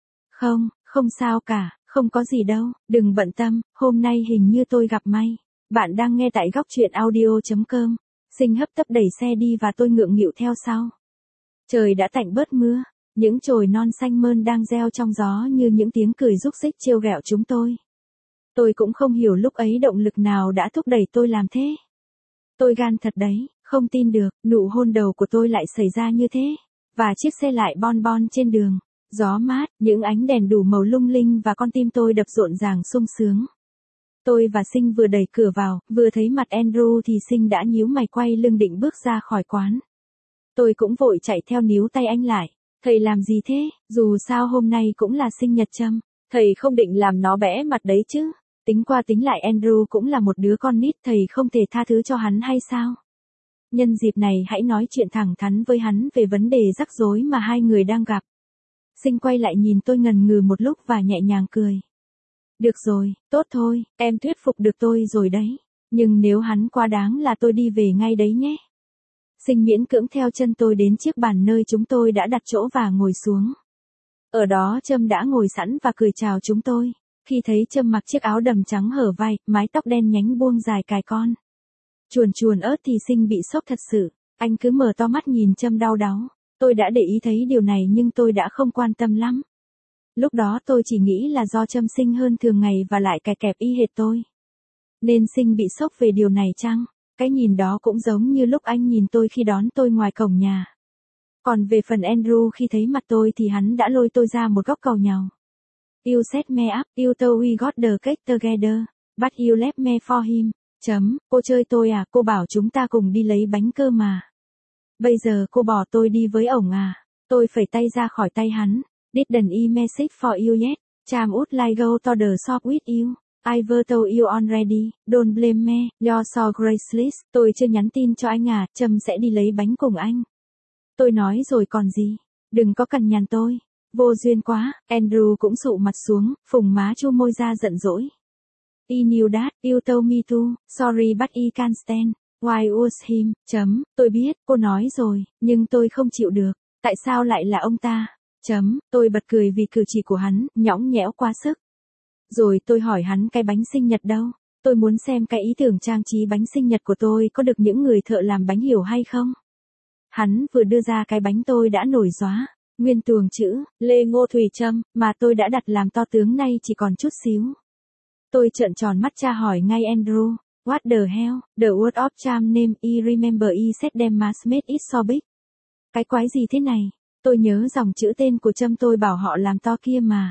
Speaker 1: Không sao cả, không có gì đâu, đừng bận tâm, hôm nay hình như tôi gặp may. Bạn đang nghe tại góc truyện audio.com. Sinh hấp tấp đẩy xe đi và tôi ngượng nghịu theo sau. Trời đã tạnh bớt mưa. Những chồi non xanh mơn đang reo trong gió như những tiếng cười rúc rích trêu ghẹo chúng tôi. Tôi cũng không hiểu lúc ấy động lực nào đã thúc đẩy tôi làm thế. Tôi gan thật đấy, không tin được, nụ hôn đầu của tôi lại xảy ra như thế. Và chiếc xe lại bon bon trên đường. Gió mát, những ánh đèn đủ màu lung linh và con tim tôi đập rộn ràng sung sướng. Tôi và Sinh vừa đẩy cửa vào, vừa thấy mặt Andrew thì Sinh đã nhíu mày quay lưng định bước ra khỏi quán. Tôi cũng vội chạy theo níu tay anh lại. Thầy làm gì thế? Dù sao hôm nay cũng là sinh nhật Trâm. Thầy không định làm nó bẽ mặt đấy chứ. Tính qua tính lại Andrew cũng là một đứa con nít, thầy không thể tha thứ cho hắn hay sao? Nhân dịp này hãy nói chuyện thẳng thắn với hắn về vấn đề rắc rối mà hai người đang gặp. Sinh quay lại nhìn tôi ngần ngừ một lúc và nhẹ nhàng cười. Được rồi, tốt thôi, em thuyết phục được tôi rồi đấy. Nhưng nếu hắn quá đáng là tôi đi về ngay đấy nhé. Sinh miễn cưỡng theo chân tôi đến chiếc bàn nơi chúng tôi đã đặt chỗ và ngồi xuống. Ở đó Trâm đã ngồi sẵn và cười chào chúng tôi. Khi thấy Trâm mặc chiếc áo đầm trắng hở vai, mái tóc đen nhánh buông dài cài con. Chuồn ớt thì Sinh bị sốc thật sự. Anh cứ mở to mắt nhìn Trâm đau đáu. Tôi đã để ý thấy điều này nhưng tôi đã không quan tâm lắm. Lúc đó tôi chỉ nghĩ là do Trâm xinh hơn thường ngày và lại cài kẹp y hệt tôi. Nên Sinh bị sốc về điều này chăng? Cái nhìn đó cũng giống như lúc anh nhìn tôi khi đón tôi ngoài cổng nhà. Còn về phần Andrew, khi thấy mặt tôi thì hắn đã lôi tôi ra một góc cầu nhàu. You set me up, you thought we got the cake together, but you left me for him. Cô chơi tôi à, cô bảo chúng ta cùng đi lấy bánh cơ mà. Bây giờ cô bỏ tôi đi với ổng à. Tôi phẩy tay ra khỏi tay hắn. Didn't e message for you yet. Cham would like go to the shop with you. I've told you already, don't blame me, you're so graceless. Tôi chưa nhắn tin cho anh à, Trâm sẽ đi lấy bánh cùng anh. Tôi nói rồi còn gì, đừng có cằn nhằn tôi. Vô duyên quá, Andrew cũng sụ mặt xuống, phùng má chu môi ra giận dỗi. I knew that, you told me to, sorry but I can't stand. Why was him, tôi biết, cô nói rồi, nhưng tôi không chịu được, tại sao lại là ông ta, tôi bật cười vì cử chỉ của hắn, nhõng nhẽo quá sức. Rồi tôi hỏi hắn cái bánh sinh nhật đâu, tôi muốn xem cái ý tưởng trang trí bánh sinh nhật của tôi có được những người thợ làm bánh hiểu hay không. Hắn vừa đưa ra cái bánh tôi đã nổi róa, nguyên tuồng chữ, Lê Ngô Thùy Trâm, mà tôi đã đặt làm to tướng nay chỉ còn chút xíu. Tôi trợn tròn mắt tra hỏi ngay Andrew, what the hell, the word of charm name, I remember I said them must make it so big. Cái quái gì thế này, tôi nhớ dòng chữ tên của Trâm tôi bảo họ làm to kia mà.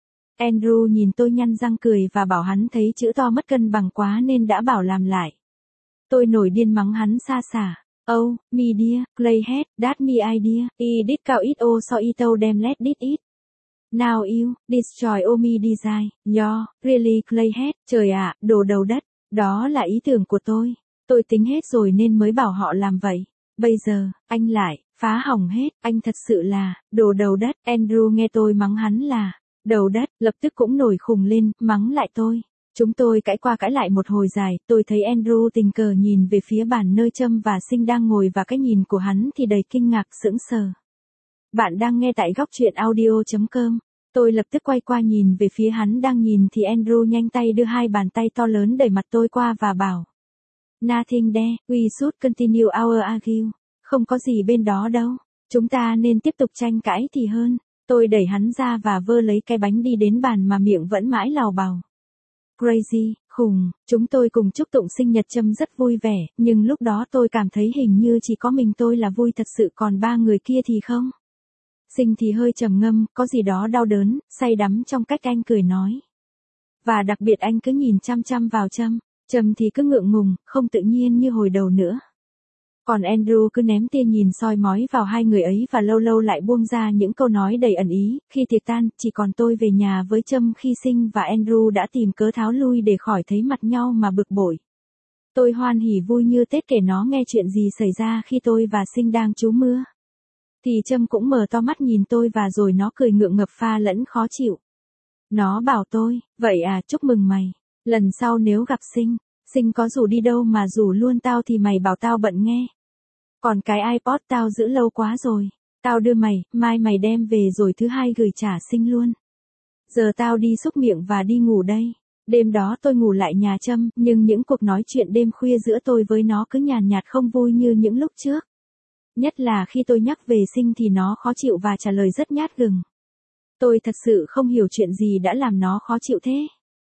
Speaker 1: Andrew nhìn tôi nhăn răng cười và bảo hắn thấy chữ to mất cân bằng quá nên đã bảo làm lại. Tôi nổi điên mắng hắn xa xả. Oh, me dear, Clayhead, that me idea, I did count it all so I told them let did it. Now you, destroy all me design, yo, really Clayhead, trời ạ, đồ đầu đất, đó là ý tưởng của tôi. Tôi tính hết rồi nên mới bảo họ làm vậy. Bây giờ, anh lại, phá hỏng hết, anh thật sự là, đồ đầu đất. Andrew nghe tôi mắng hắn là, đầu đất, lập tức cũng nổi khùng lên, mắng lại tôi. Chúng tôi cãi qua cãi lại một hồi dài, tôi thấy Andrew tình cờ nhìn về phía bàn nơi Trâm và Sinh đang ngồi và cái nhìn của hắn thì đầy kinh ngạc sững sờ. Bạn đang nghe tại góc truyện audio.com. Tôi lập tức quay qua nhìn về phía hắn đang nhìn thì Andrew nhanh tay đưa hai bàn tay to lớn đẩy mặt tôi qua và bảo. Nothing there, we should continue our argue. Không có gì bên đó đâu, chúng ta nên tiếp tục tranh cãi thì hơn. Tôi đẩy hắn ra và vơ lấy cái bánh đi đến bàn mà miệng vẫn mãi lào bào. Crazy, khùng, chúng tôi cùng chúc tụng sinh nhật Trâm rất vui vẻ, nhưng lúc đó tôi cảm thấy hình như chỉ có mình tôi là vui thật sự còn ba người kia thì không. Sinh thì hơi trầm ngâm, có gì đó đau đớn, say đắm trong cách anh cười nói. Và đặc biệt anh cứ nhìn chăm chăm vào Trâm, Trâm thì cứ ngượng ngùng, không tự nhiên như hồi đầu nữa. Còn Andrew cứ ném tia nhìn soi mói vào hai người ấy và lâu lâu lại buông ra những câu nói đầy ẩn ý. Khi tiệc tan, chỉ còn tôi về nhà với Trâm khi Sinh và Andrew đã tìm cớ tháo lui để khỏi thấy mặt nhau mà bực bội. Tôi hoan hỉ vui như Tết kể nó nghe chuyện gì xảy ra khi tôi và Sinh đang trú mưa. Thì Trâm cũng mở to mắt nhìn tôi và rồi nó cười ngượng ngập pha lẫn khó chịu. Nó bảo tôi, vậy à, chúc mừng mày. Lần sau nếu gặp Sinh có rủ đi đâu mà rủ luôn tao thì mày bảo tao bận nghe. Còn cái iPod tao giữ lâu quá rồi. Tao đưa mày, mai mày đem về rồi thứ hai gửi trả Sinh luôn. Giờ tao đi xúc miệng và đi ngủ đây. Đêm đó tôi ngủ lại nhà Trâm, nhưng những cuộc nói chuyện đêm khuya giữa tôi với nó cứ nhàn nhạt không vui như những lúc trước. Nhất là khi tôi nhắc về Sinh thì nó khó chịu và trả lời rất nhát gừng. Tôi thật sự không hiểu chuyện gì đã làm nó khó chịu thế.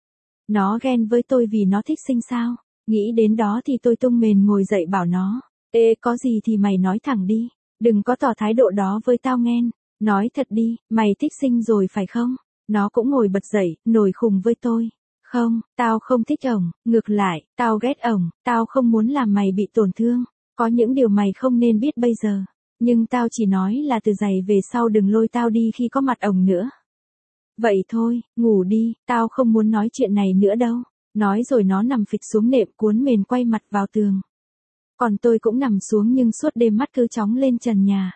Speaker 1: Nó ghen với tôi vì nó thích Sinh sao? Nghĩ đến đó thì tôi tung mền ngồi dậy bảo nó. Ê, có gì thì mày nói thẳng đi. Đừng có tỏ thái độ đó với tao nghen. Nói thật đi, mày thích Sinh rồi phải không? Nó cũng ngồi bật dậy, nổi khùng với tôi. Không, tao không thích ổng, ngược lại, tao ghét ổng, tao không muốn làm mày bị tổn thương. Có những điều mày không nên biết bây giờ. Nhưng tao chỉ nói là từ giày về sau đừng lôi tao đi khi có mặt ổng nữa. Vậy thôi, ngủ đi, tao không muốn nói chuyện này nữa đâu. Nói rồi nó nằm phịch xuống nệm cuốn mền quay mặt vào tường. Còn tôi cũng nằm xuống nhưng suốt đêm mắt cứ chóng lên trần nhà.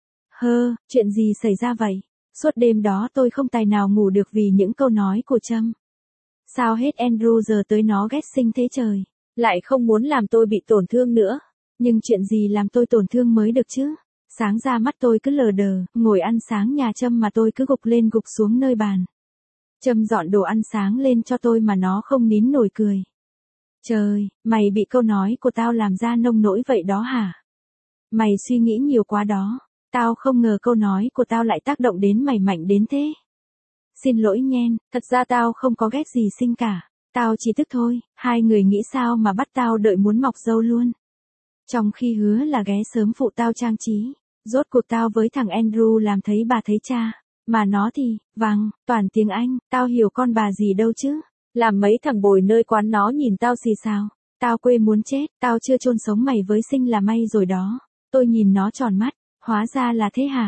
Speaker 1: Chuyện gì xảy ra vậy? Suốt đêm đó tôi không tài nào ngủ được vì những câu nói của Trâm. Sao hết Andrew giờ tới nó ghét Sinh thế trời? Lại không muốn làm tôi bị tổn thương nữa. Nhưng chuyện gì làm tôi tổn thương mới được chứ? Sáng ra mắt tôi cứ lờ đờ, ngồi ăn sáng nhà Trâm mà tôi cứ gục lên gục xuống nơi bàn. Trâm dọn đồ ăn sáng lên cho tôi mà nó không nín nổi cười. Trời, mày bị câu nói của tao làm ra nông nỗi vậy đó hả? Mày suy nghĩ nhiều quá đó. Tao không ngờ câu nói của tao lại tác động đến mày mạnh đến thế. Xin lỗi nhen, thật ra tao không có ghét gì Sinh cả. Tao chỉ tức thôi, hai người nghĩ sao mà bắt tao đợi muốn mọc râu luôn. Trong khi hứa là ghé sớm phụ tao trang trí. Rốt cuộc tao với thằng Andrew làm thấy bà thấy cha. Mà nó thì, toàn tiếng Anh, tao hiểu con bà gì đâu chứ. Làm mấy thằng bồi nơi quán nó nhìn tao xì xào. Tao quê muốn chết, tao chưa chôn sống mày với Sinh là may rồi đó. Tôi nhìn nó tròn mắt, hóa ra là thế hả?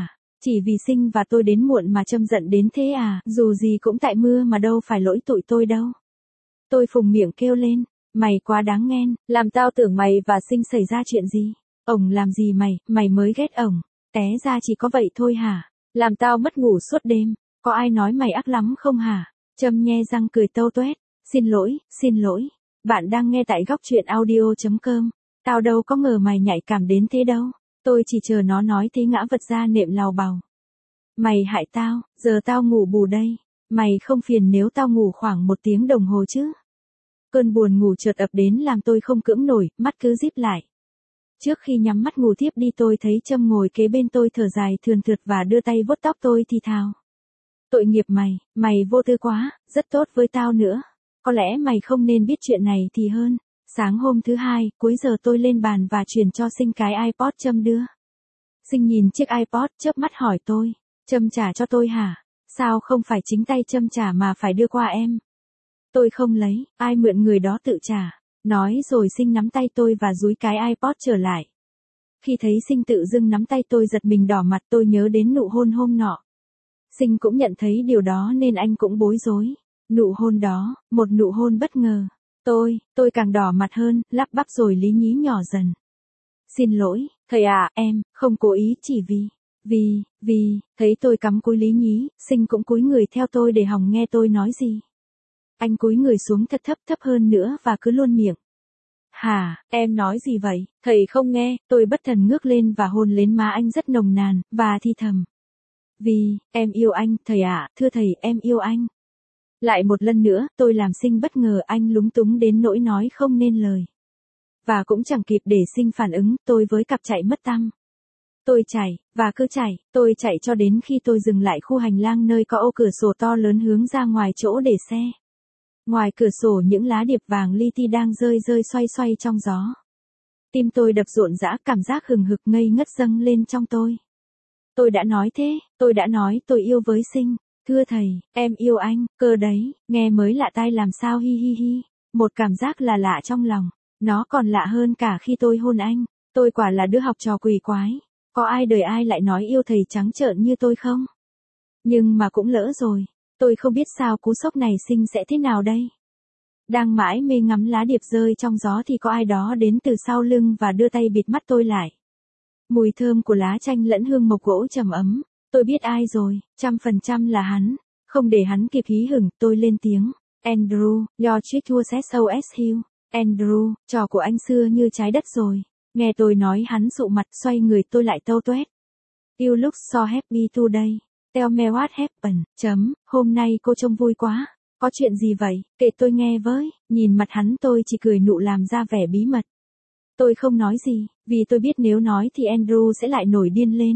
Speaker 1: Chỉ vì Sinh và tôi đến muộn mà Trâm giận đến thế à, dù gì cũng tại mưa mà đâu phải lỗi tụi tôi đâu. Tôi phùng miệng kêu lên, mày quá đáng ghen, làm tao tưởng mày và Sinh xảy ra chuyện gì. Ổng làm gì mày mới ghét ổng, té ra chỉ có vậy thôi hả? Làm tao mất ngủ suốt đêm, có ai nói mày ác lắm không hả? Trâm nhe răng cười tâu tuét, xin lỗi, bạn đang nghe tại góc truyện audio.com, tao đâu có ngờ mày nhạy cảm đến thế đâu, tôi chỉ chờ nó nói thế ngã vật ra nệm lào bào. Mày hại tao, giờ tao ngủ bù đây, mày không phiền nếu tao ngủ khoảng 1 tiếng đồng hồ chứ? Cơn buồn ngủ chợt ập đến làm tôi không cưỡng nổi, mắt cứ díp lại. Trước khi nhắm mắt ngủ tiếp đi tôi thấy Trâm ngồi kế bên tôi thở dài thườn thượt và đưa tay vuốt tóc tôi thì thào. Tội nghiệp mày vô tư quá, rất tốt với tao nữa. Có lẽ mày không nên biết chuyện này thì hơn. Sáng hôm thứ Hai, cuối giờ tôi lên bàn và chuyển cho Sinh cái iPod Trâm đưa. Sinh nhìn chiếc iPod chớp mắt hỏi tôi. Trâm trả cho tôi hả? Sao không phải chính tay Trâm trả mà phải đưa qua em? Tôi không lấy, ai mượn người đó tự trả. Nói rồi Sinh nắm tay tôi và dúi cái iPod trở lại. Khi thấy Sinh tự dưng nắm tay tôi giật mình đỏ mặt tôi nhớ đến nụ hôn hôm nọ. Sinh cũng nhận thấy điều đó nên anh cũng bối rối. Nụ hôn đó, một nụ hôn bất ngờ. Tôi càng đỏ mặt hơn, lắp bắp rồi lý nhí nhỏ dần. Xin lỗi, thầy à, em, không cố ý chỉ vì, thấy tôi cắm cúi lý nhí, Sinh cũng cúi người theo tôi để hòng nghe tôi nói gì. Anh cúi người xuống thật thấp hơn nữa và cứ luôn miệng. Hả, em nói gì vậy? Thầy không nghe, tôi bất thần ngước lên và hôn lên má anh rất nồng nàn, và thì thầm. Vì, em yêu anh, thầy ạ, thưa thầy, em yêu anh. Lại một lần nữa, tôi làm Sinh bất ngờ anh lúng túng đến nỗi nói không nên lời. Và cũng chẳng kịp để Sinh phản ứng, tôi với cặp chạy mất tăm. Tôi chạy, và cứ chạy, tôi chạy cho đến khi tôi dừng lại khu hành lang nơi có ô cửa sổ to lớn hướng ra ngoài chỗ để xe. Ngoài cửa sổ những lá điệp vàng li ti đang rơi xoay trong gió. Tim tôi đập rộn rã, cảm giác hừng hực ngây ngất dâng lên trong tôi. Tôi đã nói thế, tôi đã nói tôi yêu với Sinh. Thưa thầy, em yêu anh, cơ đấy, nghe mới lạ tai làm sao hi hi hi. Một cảm giác là lạ trong lòng, nó còn lạ hơn cả khi tôi hôn anh. Tôi quả là đứa học trò quỷ quái. Có ai đời ai lại nói yêu thầy trắng trợn như tôi không? Nhưng mà cũng lỡ rồi. Tôi không biết sao cú sốc này Sinh sẽ thế nào đây. Đang mãi mê ngắm lá điệp rơi trong gió thì có ai đó đến từ sau lưng và đưa tay bịt mắt tôi lại. Mùi thơm của lá chanh lẫn hương mộc gỗ trầm ấm. Tôi biết ai rồi, 100% là hắn. Không để hắn kịp hí hửng, tôi lên tiếng. Andrew, your trick was SOS Hill. Andrew, trò của anh xưa như trái đất rồi. Nghe tôi nói hắn sụ mặt xoay người tôi lại tâu tuét. You look so happy today. Tell me what happened. Hôm nay cô trông vui quá. Có chuyện gì vậy? Kể tôi nghe với. Nhìn mặt hắn tôi chỉ cười nụ làm ra vẻ bí mật. Tôi không nói gì, vì tôi biết nếu nói thì Andrew sẽ lại nổi điên lên.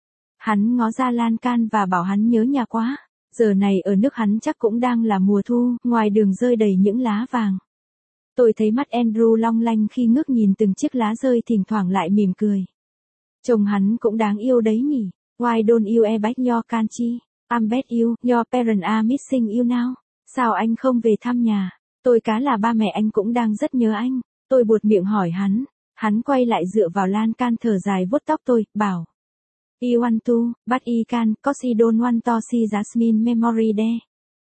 Speaker 1: Hắn ngó ra lan can và bảo hắn nhớ nhà quá. Giờ này ở nước hắn chắc cũng đang là mùa thu, ngoài đường rơi đầy những lá vàng. Tôi thấy mắt Andrew long lanh khi ngước nhìn từng chiếc lá rơi thỉnh thoảng lại mỉm cười. Trông hắn cũng đáng yêu đấy nhỉ. Why don't you eback your country? I bet you, your parents are missing you now. Sao anh không về thăm nhà? Tôi cá là ba mẹ anh cũng đang rất nhớ anh. Tôi buột miệng hỏi hắn. Hắn quay lại dựa vào lan can thở dài vuốt tóc tôi, bảo. I want to, but I can't, cause I don't want to see Jasmine memory there.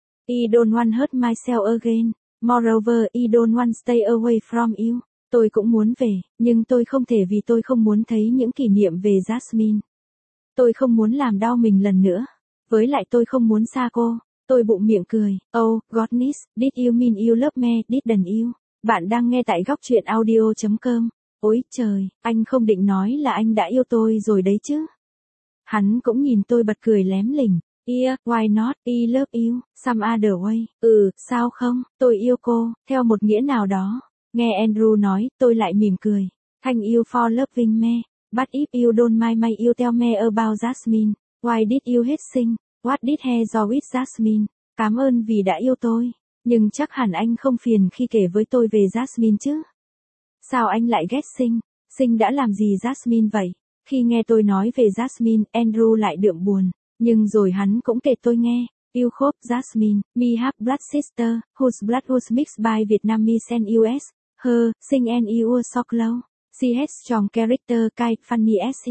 Speaker 1: I don't want hurt myself again. Moreover, I don't want stay away from you. Tôi cũng muốn về, nhưng tôi không thể vì tôi không muốn thấy những kỷ niệm về Jasmine. Tôi không muốn làm đau mình lần nữa. Với lại tôi không muốn xa cô. Tôi bụng miệng cười. Oh, goodness, did you mean you love me, didn't you? Bạn đang nghe tại góc truyện audio.com. Ôi trời, anh không định nói là anh đã yêu tôi rồi đấy chứ. Hắn cũng nhìn tôi bật cười lém lỉnh. Yeah, why not, I love you, some other way. Sao không, tôi yêu cô, theo một nghĩa nào đó. Nghe Andrew nói, tôi lại mỉm cười. Thank you for loving me. But if you don't mind may you tell me about Jasmine. Why did you hate Sinh? What did he do with Jasmine? Cảm ơn vì đã yêu tôi. Nhưng chắc hẳn anh không phiền khi kể với tôi về Jasmine chứ. Sao anh lại ghét Sinh? Sinh đã làm gì Jasmine vậy? Khi nghe tôi nói về Jasmine, Andrew lại đượm buồn. Nhưng rồi hắn cũng kể tôi nghe. You hope Jasmine, me have blood sister, whose blood was mixed by Vietnamese and US. Her, Sinh and you so close. She has strong character, kind, funny as you.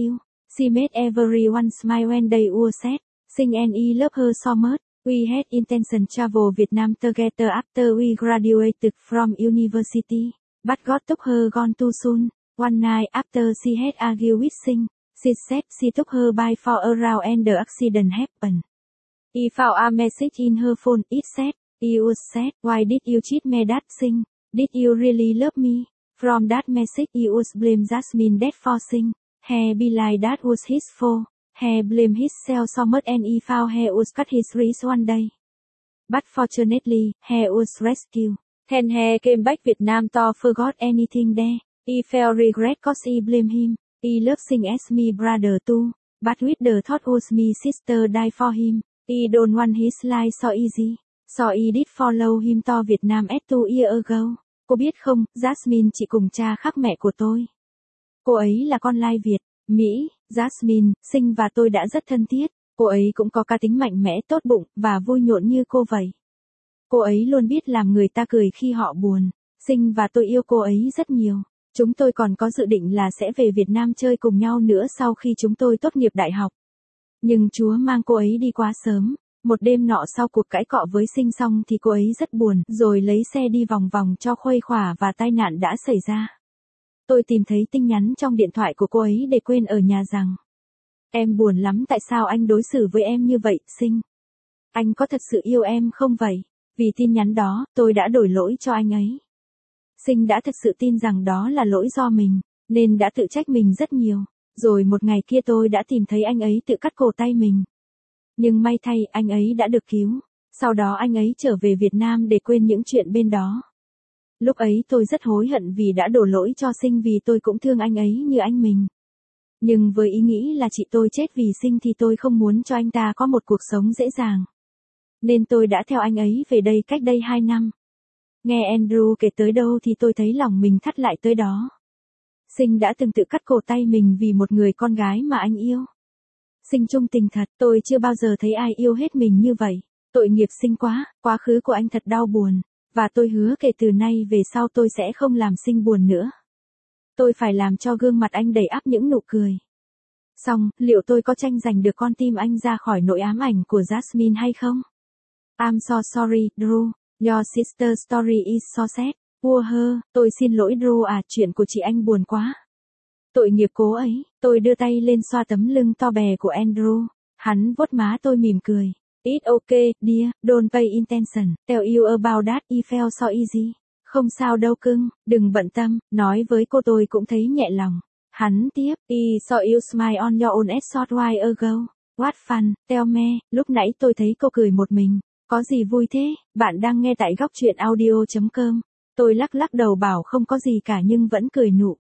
Speaker 1: She made everyone smile when they were sad. Sing and I love her so much. We had intention travel Vietnam together after we graduated from university. But God took her gone too soon. One night after she had argued with Sing, she said she took her by for a round and the accident happened. I found a message in her phone. It said, "I was sad. Why did you cheat me that Sing? Did you really love me?" From that message I was blame Jasmine dead for Sing. He believed that was his fault. He blamed himself so much and I found he was cut his wrist one day. But fortunately, he was rescued. Then he came back Vietnam to forgot anything there. I felt regret cause I blame him. I love Sing as me brother too. But with the thought was me sister die for him. I don't want his life so easy. So I did follow him to Vietnam at 2 years ago. Cô biết không, Jasmine chị cùng cha khác mẹ của tôi. Cô ấy là con lai Việt, Mỹ, Jasmine, Sing và tôi đã rất thân thiết. Cô ấy cũng có cá tính mạnh mẽ tốt bụng và vui nhộn như cô vậy. Cô ấy luôn biết làm người ta cười khi họ buồn. Sing và tôi yêu cô ấy rất nhiều. Chúng tôi còn có dự định là sẽ về Việt Nam chơi cùng nhau nữa sau khi chúng tôi tốt nghiệp đại học. Nhưng Chúa mang cô ấy đi quá sớm. Một đêm nọ sau cuộc cãi cọ với Sing xong thì cô ấy rất buồn, rồi lấy xe đi vòng vòng cho khuây khỏa và tai nạn đã xảy ra. Tôi tìm thấy tin nhắn trong điện thoại của cô ấy để quên ở nhà rằng: "Em buồn lắm, tại sao anh đối xử với em như vậy, Sing? Anh có thật sự yêu em không vậy?" Vì tin nhắn đó, tôi đã đổi lỗi cho anh ấy. Sing đã thực sự tin rằng đó là lỗi do mình, nên đã tự trách mình rất nhiều. Rồi một ngày kia tôi đã tìm thấy anh ấy tự cắt cổ tay mình. Nhưng may thay, anh ấy đã được cứu. Sau đó anh ấy trở về Việt Nam để quên những chuyện bên đó. Lúc ấy tôi rất hối hận vì đã đổ lỗi cho Sing vì tôi cũng thương anh ấy như anh mình. Nhưng với ý nghĩ là chị tôi chết vì Sing thì tôi không muốn cho anh ta có một cuộc sống dễ dàng. Nên tôi đã theo anh ấy về đây cách đây 2 năm. Nghe Andrew kể tới đâu thì tôi thấy lòng mình thắt lại tới đó. Sing đã từng tự cắt cổ tay mình vì một người con gái mà anh yêu. Sing trung tình thật, tôi chưa bao giờ thấy ai yêu hết mình như vậy. Tội nghiệp Sing quá, quá khứ của anh thật đau buồn. Và tôi hứa kể từ nay về sau tôi sẽ không làm Sing buồn nữa. Tôi phải làm cho gương mặt anh đầy ắp những nụ cười. Xong, liệu tôi có tranh giành được con tim anh ra khỏi nỗi ám ảnh của Jasmine hay không? I'm so sorry, Drew. Your sister's story is so sad. Poor her. Tôi xin lỗi Drew à, chuyện của chị anh buồn quá. Tội nghiệp cô ấy. Tôi đưa tay lên xoa tấm lưng to bè của Andrew. Hắn vuốt má tôi mỉm cười. It's okay, dear, don't pay attention. Tell you about that, I felt so easy. Không sao đâu cưng, đừng bận tâm, nói với cô tôi cũng thấy nhẹ lòng. Hắn tiếp, I saw you smile on your own a short while ago. What fun, tell me, lúc nãy tôi thấy cô cười một mình. Có gì vui thế, bạn đang nghe tại góc truyện audio.com. Tôi lắc lắc đầu bảo không có gì cả nhưng vẫn cười nụ.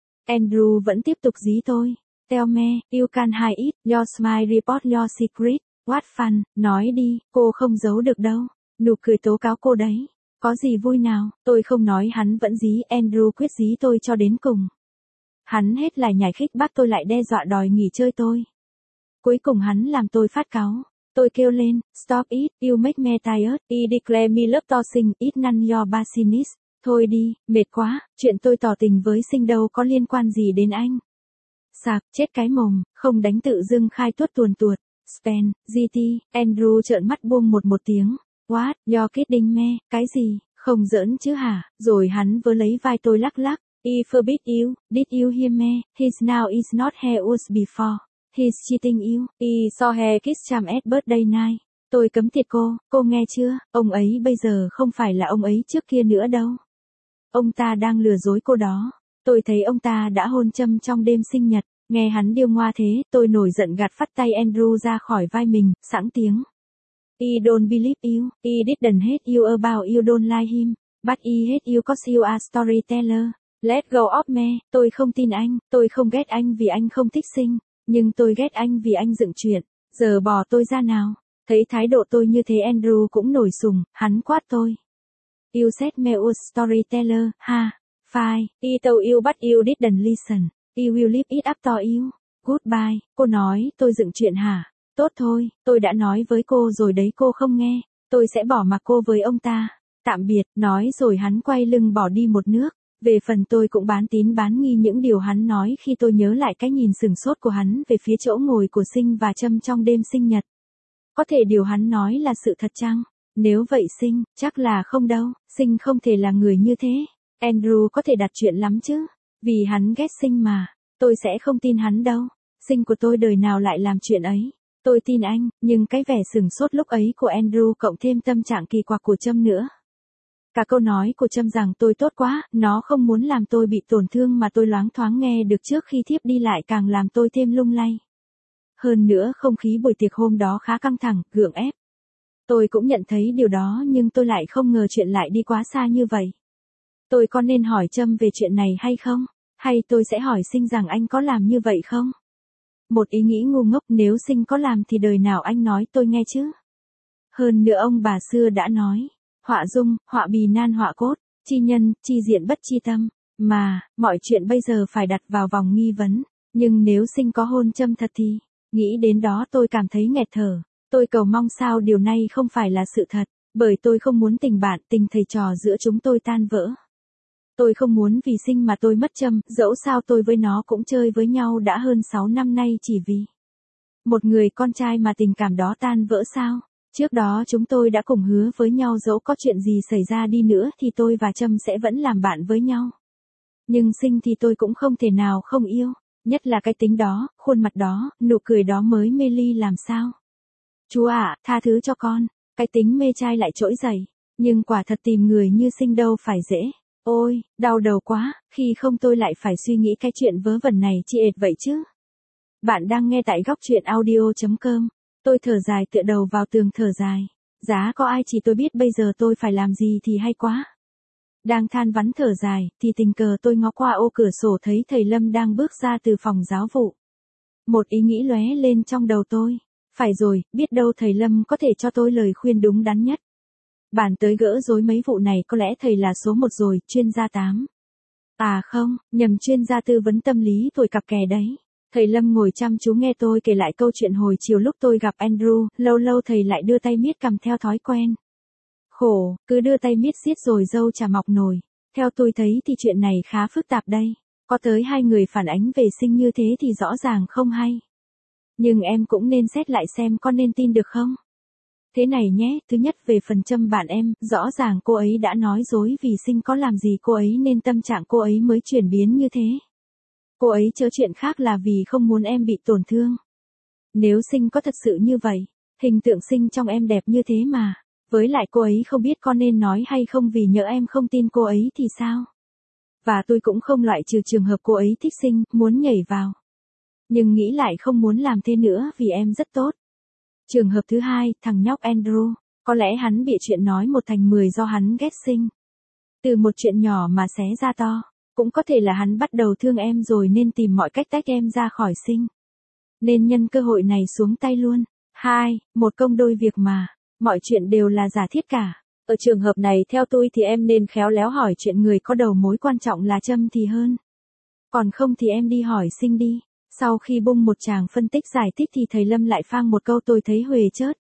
Speaker 1: Andrew vẫn tiếp tục dí tôi. Tell me, you can hide it, your smile report your secret. What fun, nói đi, cô không giấu được đâu. Nụ cười tố cáo cô đấy. Có gì vui nào, tôi không nói hắn vẫn dí, Andrew quyết dí tôi cho đến cùng. Hắn hết lại nhảy khích bắt tôi lại đe dọa đòi nghỉ chơi tôi. Cuối cùng hắn làm tôi phát cáu. Tôi kêu lên, stop it, you make me tired, I declare me love to Sing, it none your business. Thôi đi, mệt quá, chuyện tôi tỏ tình với Sing đâu có liên quan gì đến anh. Sạc, chết cái mồm, không đánh tự dưng khai tuốt tuồn tuột. Spen, GT, Andrew trợn mắt buông một tiếng. What, you're kidding me, cái gì, không giỡn chứ hả, rồi hắn vớ lấy vai tôi lắc lắc. I forbid you, did you hear me, he's now is not here was before. He's cheating you. I saw her kiss Cham at birthday night. Tôi cấm tiệt cô nghe chưa? Ông ấy bây giờ không phải là ông ấy trước kia nữa đâu. Ông ta đang lừa dối cô đó. Tôi thấy ông ta đã hôn Trâm trong đêm sinh nhật. Nghe hắn điêu ngoa thế, tôi nổi giận gạt phắt tay Andrew ra khỏi vai mình, sẵn tiếng. I don't believe you. I didn't hate you about you don't like him. But I hate you cause you are storyteller. Let go of me. Tôi không tin anh. Tôi không ghét anh vì anh không thích Sing. Nhưng tôi ghét anh vì anh dựng chuyện. Giờ bỏ tôi ra nào. Thấy thái độ tôi như thế Andrew cũng nổi sùng. Hắn quát tôi. You said me was storyteller, ha. Fine. I told you but you didn't listen. I will leave it up to you. Goodbye. Cô nói tôi dựng chuyện hả? Tốt thôi, tôi đã nói với cô rồi đấy cô không nghe. Tôi sẽ bỏ mặc cô với ông ta. Tạm biệt, nói rồi hắn quay lưng bỏ đi một nước. Về phần tôi cũng bán tín bán nghi những điều hắn nói khi tôi nhớ lại cái nhìn sừng sốt của hắn về phía chỗ ngồi của Sinh và Trâm trong đêm sinh nhật. Có thể điều hắn nói là sự thật chăng? Nếu vậy Sinh, chắc là không đâu, Sinh không thể là người như thế. Andrew có thể đặt chuyện lắm chứ, vì hắn ghét Sinh mà, tôi sẽ không tin hắn đâu. Sinh của tôi đời nào lại làm chuyện ấy. Tôi tin anh, nhưng cái vẻ sừng sốt lúc ấy của Andrew cộng thêm tâm trạng kỳ quặc của Trâm nữa. Cả câu nói của Trâm rằng tôi tốt quá, nó không muốn làm tôi bị tổn thương mà tôi loáng thoáng nghe được trước khi thiếp đi lại càng làm tôi thêm lung lay. Hơn nữa không khí buổi tiệc hôm đó khá căng thẳng, gượng ép. Tôi cũng nhận thấy điều đó nhưng tôi lại không ngờ chuyện lại đi quá xa như vậy. Tôi có nên hỏi Trâm về chuyện này hay không? Hay tôi sẽ hỏi Sinh rằng anh có làm như vậy không? Một ý nghĩ ngu ngốc, nếu Sinh có làm thì đời nào anh nói tôi nghe chứ? Hơn nữa ông bà xưa đã nói, họa dung, họa bì nan họa cốt, chi nhân, chi diện bất chi tâm. Mà, mọi chuyện bây giờ phải đặt vào vòng nghi vấn. Nhưng nếu Sinh có hôn Trâm thật thì, nghĩ đến đó tôi cảm thấy nghẹt thở. Tôi cầu mong sao điều này không phải là sự thật, bởi tôi không muốn tình bạn, tình thầy trò giữa chúng tôi tan vỡ. Tôi không muốn vì Sinh mà tôi mất Trâm, dẫu sao tôi với nó cũng chơi với nhau đã hơn 6 năm nay chỉ vì một người con trai mà tình cảm đó tan vỡ sao. Trước đó chúng tôi đã cùng hứa với nhau dẫu có chuyện gì xảy ra đi nữa thì tôi và Trâm sẽ vẫn làm bạn với nhau. Nhưng Sinh thì tôi cũng không thể nào không yêu, nhất là cái tính đó, khuôn mặt đó, nụ cười đó mới mê ly làm sao. Chú ạ, tha thứ cho con, cái tính mê trai lại trỗi dậy, nhưng quả thật tìm người như Sinh đâu phải dễ. Ôi, đau đầu quá, khi không tôi lại phải suy nghĩ cái chuyện vớ vẩn này chi ệt vậy chứ. Bạn đang nghe tại góc truyện audio.com. Tôi thở dài tựa đầu vào tường thở dài. Giá có ai chỉ tôi biết bây giờ tôi phải làm gì thì hay quá. Đang than vãn thở dài, thì tình cờ tôi ngó qua ô cửa sổ thấy thầy Lâm đang bước ra từ phòng giáo vụ. Một ý nghĩ lóe lên trong đầu tôi. Phải rồi, biết đâu thầy Lâm có thể cho tôi lời khuyên đúng đắn nhất. Bản tới gỡ rối mấy vụ này có lẽ thầy là số 1 rồi, chuyên gia 8. À không, nhầm, chuyên gia tư vấn tâm lý tuổi cặp kè đấy. Thầy Lâm ngồi chăm chú nghe tôi kể lại câu chuyện hồi chiều lúc tôi gặp Andrew, lâu lâu thầy lại đưa tay miết cằm theo thói quen. Khổ, cứ đưa tay miết xiết rồi râu chả mọc nổi. Theo tôi thấy thì chuyện này khá phức tạp đây. Có tới 2 người phản ánh về Sinh như thế thì rõ ràng không hay. Nhưng em cũng nên xét lại xem có nên tin được không? Thế này nhé, thứ nhất về phần Trâm bạn em, rõ ràng cô ấy đã nói dối vì Sinh có làm gì cô ấy nên tâm trạng cô ấy mới chuyển biến như thế. Cô ấy chớ chuyện khác là vì không muốn em bị tổn thương. Nếu Sinh có thật sự như vậy, hình tượng Sinh trong em đẹp như thế mà, với lại cô ấy không biết có nên nói hay không vì nhỡ em không tin cô ấy thì sao? Và tôi cũng không loại trừ trường hợp cô ấy thích Sinh, muốn nhảy vào. Nhưng nghĩ lại không muốn làm thế nữa vì em rất tốt. Trường hợp thứ hai, thằng nhóc Andrew, có lẽ hắn bị chuyện nói 1 thành 10 do hắn ghét Sinh. Từ một chuyện nhỏ mà xé ra to, cũng có thể là hắn bắt đầu thương em rồi nên tìm mọi cách tách em ra khỏi Sinh. Nên nhân cơ hội này xuống tay luôn. 2, một công đôi việc mà, mọi chuyện đều là giả thiết cả. Ở trường hợp này theo tôi thì em nên khéo léo hỏi chuyện người có đầu mối quan trọng là Trâm thì hơn. Còn không thì em đi hỏi Sinh đi. Sau khi bung một tràng phân tích giải thích thì thầy Lâm lại phang một câu tôi thấy huề chớt.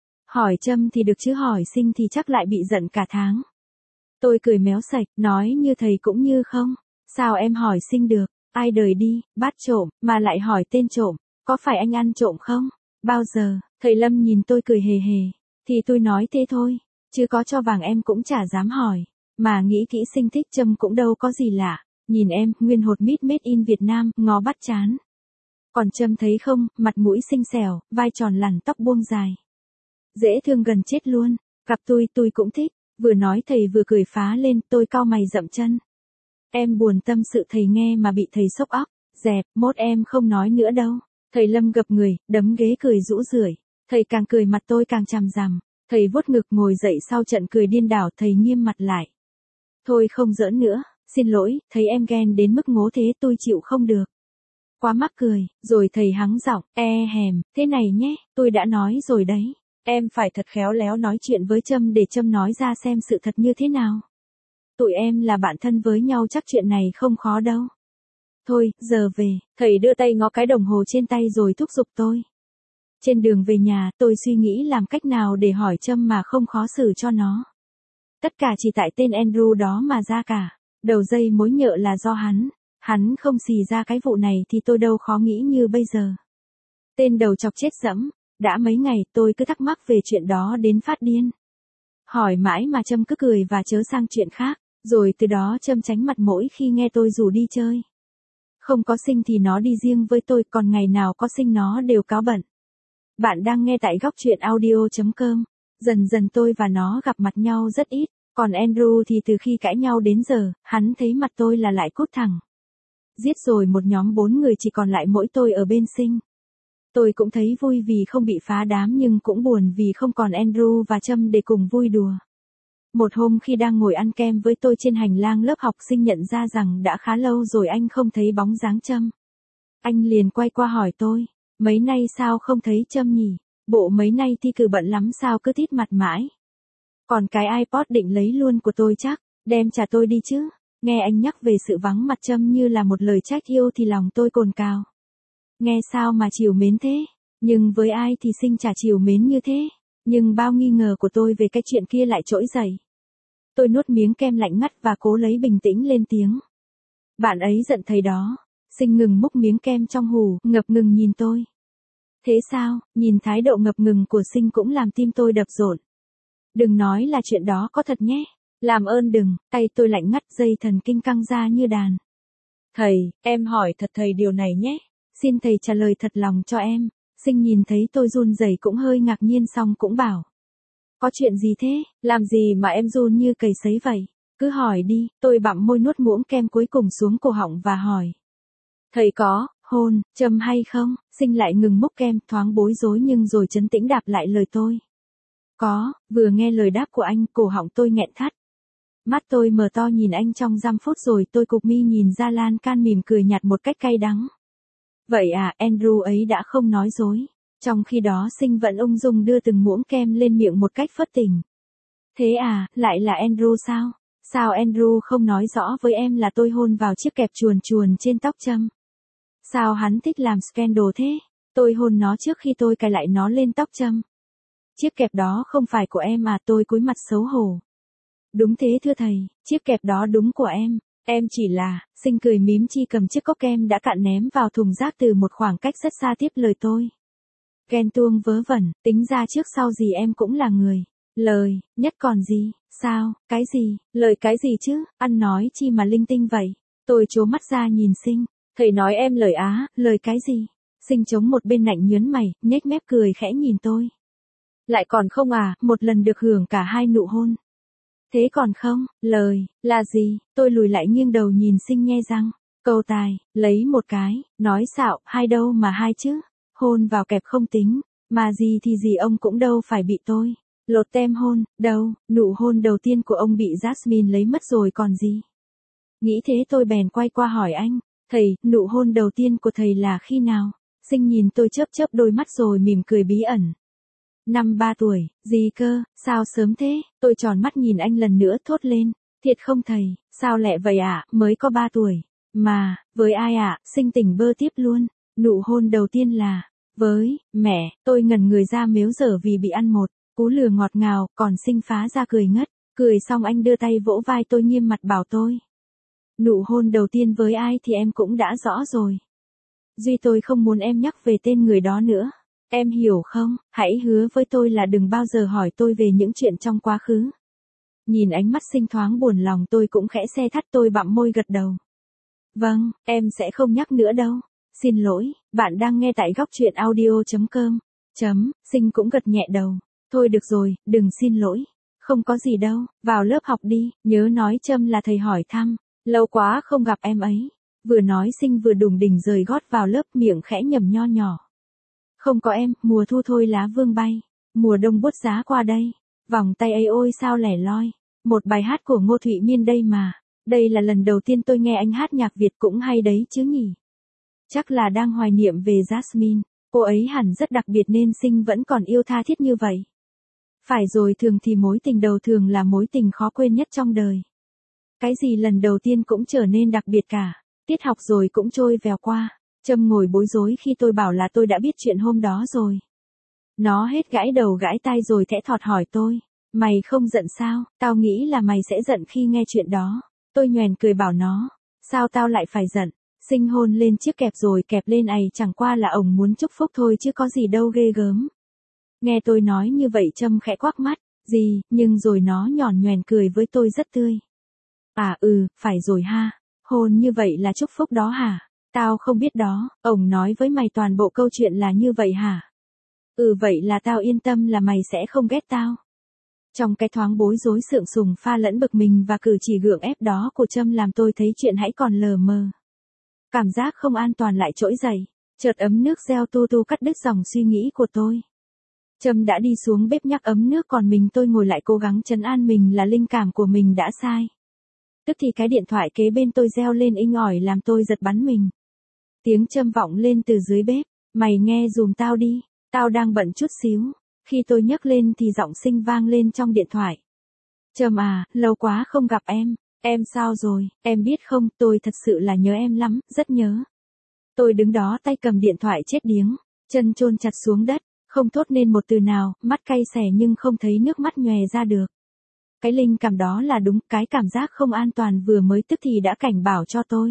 Speaker 1: Hỏi Trâm thì được chứ hỏi Sinh thì chắc lại bị giận cả tháng. Tôi cười méo sạch, nói như thầy cũng như không. Sao em hỏi Sinh được, ai đời đi, bắt trộm, mà lại hỏi tên trộm, có phải anh ăn trộm không? Bao giờ, thầy Lâm nhìn tôi cười hề hề, thì tôi nói thế thôi, chứ có cho vàng em cũng chả dám hỏi. Mà nghĩ kỹ Sinh thích Trâm cũng đâu có gì lạ, nhìn em, nguyên hột mít made in Việt Nam, ngó bắt chán. Còn Trâm thấy không, mặt mũi xinh xẻo, vai tròn lẳn tóc buông dài. Dễ thương gần chết luôn, gặp tôi cũng thích, vừa nói thầy vừa cười phá lên, tôi cau mày dậm chân. Em buồn tâm sự thầy nghe mà bị thầy sốc óc, dẹp, mốt em không nói nữa đâu. Thầy Lâm gập người, đấm ghế cười rũ rượi, thầy càng cười mặt tôi càng chằm rằm, thầy vuốt ngực ngồi dậy sau trận cười điên đảo thầy nghiêm mặt lại. Thôi không giỡn nữa, xin lỗi, thấy em ghen đến mức ngố thế tôi chịu không được. Quá mắc cười, rồi thầy hắng giọng, hèm, thế này nhé, tôi đã nói rồi đấy, em phải thật khéo léo nói chuyện với Trâm để Trâm nói ra xem sự thật như thế nào. Tụi em là bạn thân với nhau chắc chuyện này không khó đâu. Thôi, giờ về, thầy đưa tay ngó cái đồng hồ trên tay rồi thúc giục tôi. Trên đường về nhà, tôi suy nghĩ làm cách nào để hỏi Trâm mà không khó xử cho nó. Tất cả chỉ tại tên Andrew đó mà ra cả. Đầu dây mối nhợ là do hắn không xì ra cái vụ này thì tôi đâu khó nghĩ như bây giờ. Tên đầu chọc chết dẫm, đã mấy ngày tôi cứ thắc mắc về chuyện đó đến phát điên. Hỏi mãi mà Trâm cứ cười và chớ sang chuyện khác, rồi từ đó Trâm tránh mặt mỗi khi nghe tôi rủ đi chơi. Không có Sinh thì nó đi riêng với tôi, còn ngày nào có Sinh nó đều cáo bận. Bạn đang nghe tại góc truyện audio.com. Dần dần tôi và nó gặp mặt nhau rất ít, còn Andrew thì từ khi cãi nhau đến giờ, hắn thấy mặt tôi là lại cút thẳng. Giết rồi một nhóm 4 người chỉ còn lại mỗi tôi ở bên Sinh. Tôi cũng thấy vui vì không bị phá đám nhưng cũng buồn vì không còn Andrew và Trâm để cùng vui đùa. Một hôm khi đang ngồi ăn kem với tôi trên hành lang lớp học, Sinh nhận ra rằng đã khá lâu rồi anh không thấy bóng dáng Trâm. Anh liền quay qua hỏi tôi, mấy nay sao không thấy Trâm nhỉ? Bộ mấy nay thi cử bận lắm sao cứ tít mặt mãi. Còn cái iPod định lấy luôn của tôi chắc, đem trả tôi đi chứ. Nghe anh nhắc về sự vắng mặt Trâm như là một lời trách yêu thì lòng tôi cồn cào. Nghe sao mà trìu mến thế, nhưng với ai thì Sinh chả trìu mến như thế. Nhưng bao nghi ngờ của tôi về cái chuyện kia lại trỗi dậy. Tôi nuốt miếng kem lạnh ngắt và cố lấy bình tĩnh lên tiếng. Bạn ấy giận thầy đó. Sinh ngừng múc miếng kem trong hù, ngập ngừng nhìn tôi. Thế sao? Nhìn thái độ ngập ngừng của Sinh cũng làm tim tôi đập rộn. Đừng nói là chuyện đó có thật nhé. Làm ơn đừng. Tay tôi lạnh ngắt, dây thần kinh căng ra như đàn. Thầy, em hỏi thật thầy điều này nhé. Xin thầy trả lời thật lòng cho em. Sinh nhìn thấy tôi run rẩy cũng hơi ngạc nhiên xong cũng bảo. Có chuyện gì thế? Làm gì mà em run như cầy sấy vậy? Cứ hỏi đi. Tôi bặm môi nuốt muỗng kem cuối cùng xuống cổ họng và hỏi. Thầy có hôn Trâm hay không? Sinh lại ngừng múc kem, thoáng bối rối nhưng rồi trấn tĩnh đáp lại lời tôi. Có. Vừa nghe lời đáp của anh, cổ họng tôi nghẹn thắt. Mắt tôi mở to nhìn anh trong giây phút rồi tôi cụp mi nhìn ra lan can mỉm cười nhạt một cách cay đắng. Vậy à, Andrew ấy đã không nói dối. Trong khi đó Sinh vẫn ung dung đưa từng muỗng kem lên miệng một cách phớt tình. Thế à, lại là Andrew sao? Sao Andrew không nói rõ với em là tôi hôn vào chiếc kẹp chuồn chuồn trên tóc Trâm? Sao hắn thích làm scandal thế? Tôi hôn nó trước khi tôi cài lại nó lên tóc Trâm. Chiếc kẹp đó không phải của em à? Tôi cúi mặt xấu hổ. Đúng thế thưa thầy, chiếc kẹp đó đúng của em. Em chỉ là, Sinh cười mím chi cầm chiếc cốc kem đã cạn ném vào thùng rác từ một khoảng cách rất xa tiếp lời tôi. Ghen tuông vớ vẩn, tính ra trước sau gì em cũng là người. Lời, nhất còn gì, sao, cái gì, lời cái gì chứ, ăn nói chi mà linh tinh vậy. Tôi trố mắt ra nhìn Sinh, thầy nói em lời á, lời cái gì. Sinh chống một bên nạnh nhớn mày, nhếch mép cười khẽ nhìn tôi. Lại còn không à, một lần được hưởng cả hai nụ hôn. Thế còn không, lời, là gì? Tôi lùi lại nghiêng đầu nhìn Sinh nhe răng. Câu tài, lấy một cái, nói xạo, hai đâu mà hai chứ. Hôn vào kẹp không tính, mà gì thì gì ông cũng đâu phải bị tôi. Lột tem hôn, đâu, nụ hôn đầu tiên của ông bị Jasmine lấy mất rồi còn gì. Nghĩ thế tôi bèn quay qua hỏi anh, thầy, nụ hôn đầu tiên của thầy là khi nào? Sinh nhìn tôi chớp chớp đôi mắt rồi mỉm cười bí ẩn. Năm 3 tuổi, gì cơ, sao sớm thế? Tôi tròn mắt nhìn anh lần nữa thốt lên, thiệt không thầy, sao lẹ vậy ạ, mới có 3 tuổi. Mà, với ai ạ? Sinh tỉnh bơ tiếp luôn. Nụ hôn đầu tiên là, với, mẹ, tôi ngẩn người ra mếu dở vì bị ăn một cú lừa ngọt ngào, còn Sinh phá ra cười ngất. Cười xong anh đưa tay vỗ vai tôi nghiêm mặt bảo tôi. Nụ hôn đầu tiên với ai thì em cũng đã rõ rồi. Duy tôi không muốn em nhắc về tên người đó nữa. Em hiểu không, hãy hứa với tôi là đừng bao giờ hỏi tôi về những chuyện trong quá khứ. Nhìn ánh mắt Sinh thoáng buồn lòng tôi cũng khẽ se thắt tôi bặm môi gật đầu. Vâng, em sẽ không nhắc nữa đâu. Xin lỗi, bạn đang nghe tại góc truyện audio.com. Sinh cũng gật nhẹ đầu. Thôi được rồi, đừng xin lỗi. Không có gì đâu, vào lớp học đi, nhớ nói Trâm là thầy hỏi thăm. Lâu quá không gặp em ấy. Vừa nói Sinh vừa đùng đỉnh rời gót vào lớp miệng khẽ nhẩm nho nhỏ. Không có em, mùa thu thôi lá vương bay. Mùa đông buốt giá qua đây. Vòng tay ấy ôi sao lẻ loi. Một bài hát của Ngô Thụy Miên đây mà. Đây là lần đầu tiên tôi nghe anh hát nhạc Việt cũng hay đấy chứ nhỉ. Chắc là đang hoài niệm về Jasmine. Cô ấy hẳn rất đặc biệt nên Sinh vẫn còn yêu tha thiết như vậy. Phải rồi, thường thì mối tình đầu thường là mối tình khó quên nhất trong đời. Cái gì lần đầu tiên cũng trở nên đặc biệt cả. Tiết học rồi cũng trôi vèo qua. Trâm ngồi bối rối khi tôi bảo là tôi đã biết chuyện hôm đó rồi. Nó hết gãi đầu gãi tai rồi thẽ thọt hỏi tôi. Mày không giận sao? Tao nghĩ là mày sẽ giận khi nghe chuyện đó. Tôi nhoẻn cười bảo nó, sao tao lại phải giận, Sinh hôn lên chiếc kẹp rồi kẹp lên ày chẳng qua là ổng muốn chúc phúc thôi chứ có gì đâu ghê gớm. Nghe tôi nói như vậy Trâm khẽ quắc mắt, gì, nhưng rồi nó nhòn nhoẻn cười với tôi rất tươi. À phải rồi ha, hôn như vậy là chúc phúc đó hả? Tao không biết đó, ổng nói với mày toàn bộ câu chuyện là như vậy hả? Vậy là tao yên tâm là mày sẽ không ghét tao. Trong cái thoáng bối rối sượng sùng pha lẫn bực mình và cử chỉ gượng ép đó của Trâm làm tôi thấy chuyện hãy còn lờ mờ. Cảm giác không an toàn lại trỗi dậy, chợt ấm nước reo tu tu cắt đứt dòng suy nghĩ của tôi. Trâm đã đi xuống bếp nhắc ấm nước còn tôi ngồi lại cố gắng trấn an mình là linh cảm của mình đã sai. Tức thì cái điện thoại kế bên tôi reo lên inh ỏi làm tôi giật bắn mình. Tiếng Trâm vọng lên từ dưới bếp, mày nghe dùm tao đi, tao đang bận chút xíu. Khi tôi nhấc lên thì giọng Sinh vang lên trong điện thoại. Trâm à, lâu quá không gặp em sao rồi, em biết không, tôi thật sự là nhớ em lắm, rất nhớ. Tôi đứng đó tay cầm điện thoại chết điếng, chân chôn chặt xuống đất, không thốt nên một từ nào, mắt cay xè nhưng không thấy nước mắt nhòe ra được. Cái linh cảm đó là đúng, cái cảm giác không an toàn vừa mới tức thì đã cảnh bảo cho tôi.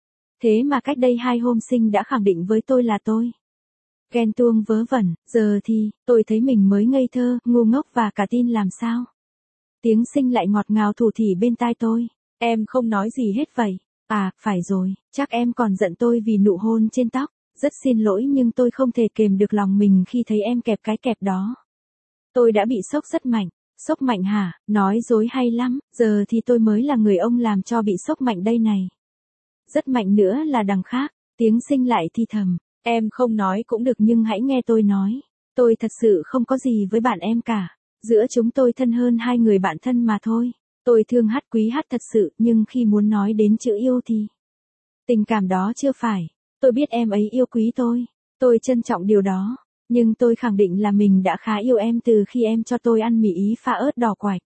Speaker 1: Thế mà cách đây 2 hôm Sinh đã khẳng định với tôi là tôi ghen tuông vớ vẩn, giờ thì, tôi thấy mình mới ngây thơ, ngu ngốc và cả tin làm sao. Tiếng Sinh lại ngọt ngào thủ thỉ bên tai tôi, em không nói gì hết vậy. À, phải rồi, chắc em còn giận tôi vì nụ hôn trên tóc, rất xin lỗi nhưng tôi không thể kềm được lòng mình khi thấy em kẹp cái kẹp đó. Tôi đã bị sốc rất mạnh. Sốc mạnh hả, nói dối hay lắm, giờ thì tôi mới là người ông làm cho bị sốc mạnh đây này. Rất mạnh nữa là đằng khác, tiếng Sinh lại thì thầm, em không nói cũng được nhưng hãy nghe tôi nói. Tôi thật sự không có gì với bạn em cả, giữa chúng tôi thân hơn 2 người bạn thân mà thôi. Tôi thương hát quý hát thật sự nhưng khi muốn nói đến chữ yêu thì tình cảm đó chưa phải. Tôi biết em ấy yêu quý tôi trân trọng điều đó. Nhưng tôi khẳng định là mình đã khá yêu em từ khi em cho tôi ăn mì ý pha ớt đỏ quạch.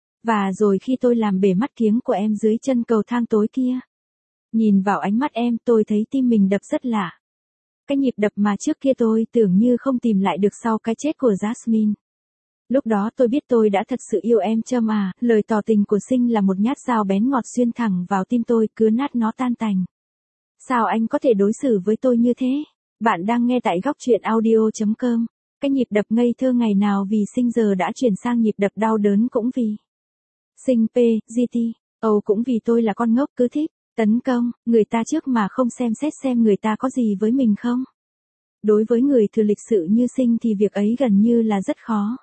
Speaker 1: Và rồi khi tôi làm bể mắt kiếng của em dưới chân cầu thang tối kia. Nhìn vào ánh mắt em tôi thấy tim mình đập rất lạ. Cái nhịp đập mà trước kia tôi tưởng như không tìm lại được sau cái chết của Jasmine. Lúc đó tôi biết tôi đã thật sự yêu em Trâm à, lời tỏ tình của Sinh là một nhát dao bén ngọt xuyên thẳng vào tim tôi cứa nát nó tan tành. Sao anh có thể đối xử với tôi như thế? Bạn đang nghe tại góc truyện audio.com. Cái nhịp đập ngây thơ ngày nào vì Sinh giờ đã chuyển sang nhịp đập đau đớn cũng vì Sinh GT. Cũng vì tôi là con ngốc cứ thích tấn công người ta trước mà không xem xét xem người ta có gì với mình không. Đối với người thừa lịch sự như Sinh thì việc ấy gần như là rất khó.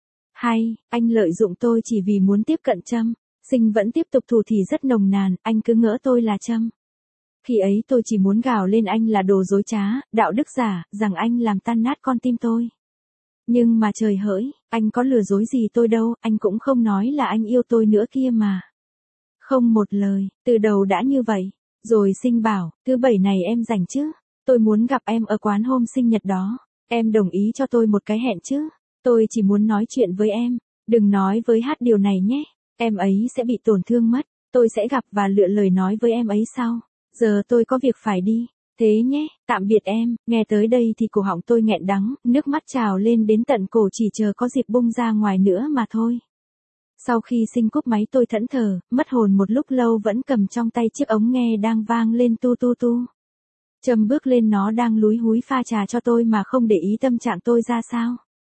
Speaker 1: Hay, anh lợi dụng tôi chỉ vì muốn tiếp cận Trâm. Sinh vẫn tiếp tục thủ thỉ rất nồng nàn, anh cứ ngỡ tôi là Trâm. Khi ấy tôi chỉ muốn gào lên anh là đồ dối trá, đạo đức giả, rằng anh làm tan nát con tim tôi. Nhưng mà trời hỡi, anh có lừa dối gì tôi đâu, anh cũng không nói là anh yêu tôi nữa kia mà. Không một lời, từ đầu đã như vậy. Rồi Sinh bảo, thứ 7 này em rảnh chứ? Tôi muốn gặp em ở quán hôm sinh nhật đó. Em đồng ý cho tôi một cái hẹn chứ? Tôi chỉ muốn nói chuyện với em. Đừng nói với Hát điều này nhé. Em ấy sẽ bị tổn thương mất. Tôi sẽ gặp và lựa lời nói với em ấy sau. Giờ tôi có việc phải đi. Thế nhé, tạm biệt em. Nghe tới đây thì cổ họng tôi nghẹn đắng, nước mắt trào lên đến tận cổ chỉ chờ có dịp bung ra ngoài nữa mà thôi. Sau khi Sinh cúp máy tôi thẫn thờ, mất hồn một lúc lâu vẫn cầm trong tay chiếc ống nghe đang vang lên tu tu tu. Trâm bước lên nó đang lúi húi pha trà cho tôi mà không để ý tâm trạng tôi ra sao.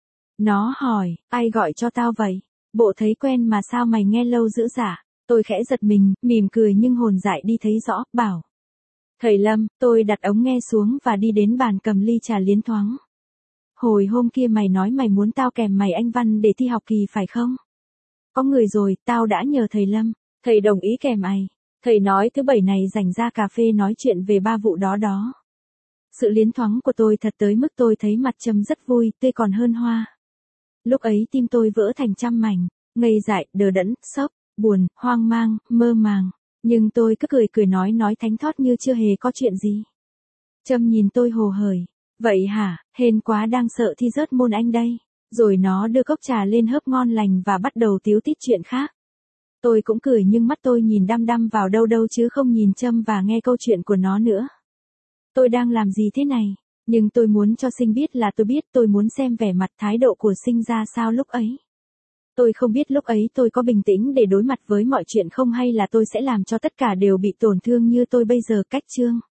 Speaker 1: Nó hỏi, ai gọi cho tao vậy? Bộ thấy quen mà sao mày nghe lâu dữ dả? Tôi khẽ giật mình, mỉm cười nhưng hồn dại đi thấy rõ, bảo. Thầy Lâm, tôi đặt ống nghe xuống và đi đến bàn cầm ly trà liến thoáng. Hồi hôm kia mày nói mày muốn tao kèm mày anh Văn để thi học kỳ phải không? Có người rồi, tao đã nhờ thầy Lâm. Thầy đồng ý kèm mày. Thầy nói thứ 7 này rảnh ra cà phê nói chuyện về 3 vụ đó đó. Sự liến thoáng của tôi thật tới mức tôi thấy mặt Trâm rất vui, tươi còn hơn hoa. Lúc ấy tim tôi vỡ thành trăm mảnh, ngây dại, đờ đẫn, sốc, buồn, hoang mang, mơ màng. Nhưng tôi cứ cười nói thánh thót như chưa hề có chuyện gì. Trâm nhìn tôi hồ hởi. Vậy hả, hên quá đang sợ thi rớt môn Anh đây. Rồi nó đưa cốc trà lên hớp ngon lành và bắt đầu tíu tít chuyện khác. Tôi cũng cười nhưng mắt tôi nhìn đăm đăm vào đâu đâu chứ không nhìn Trâm và nghe câu chuyện của nó nữa. Tôi đang làm gì thế này? Nhưng tôi muốn cho Sinh biết là tôi biết, tôi muốn xem vẻ mặt thái độ của Sinh ra sao lúc ấy. Tôi không biết lúc ấy tôi có bình tĩnh để đối mặt với mọi chuyện không hay là tôi sẽ làm cho tất cả đều bị tổn thương như tôi bây giờ. Cách chương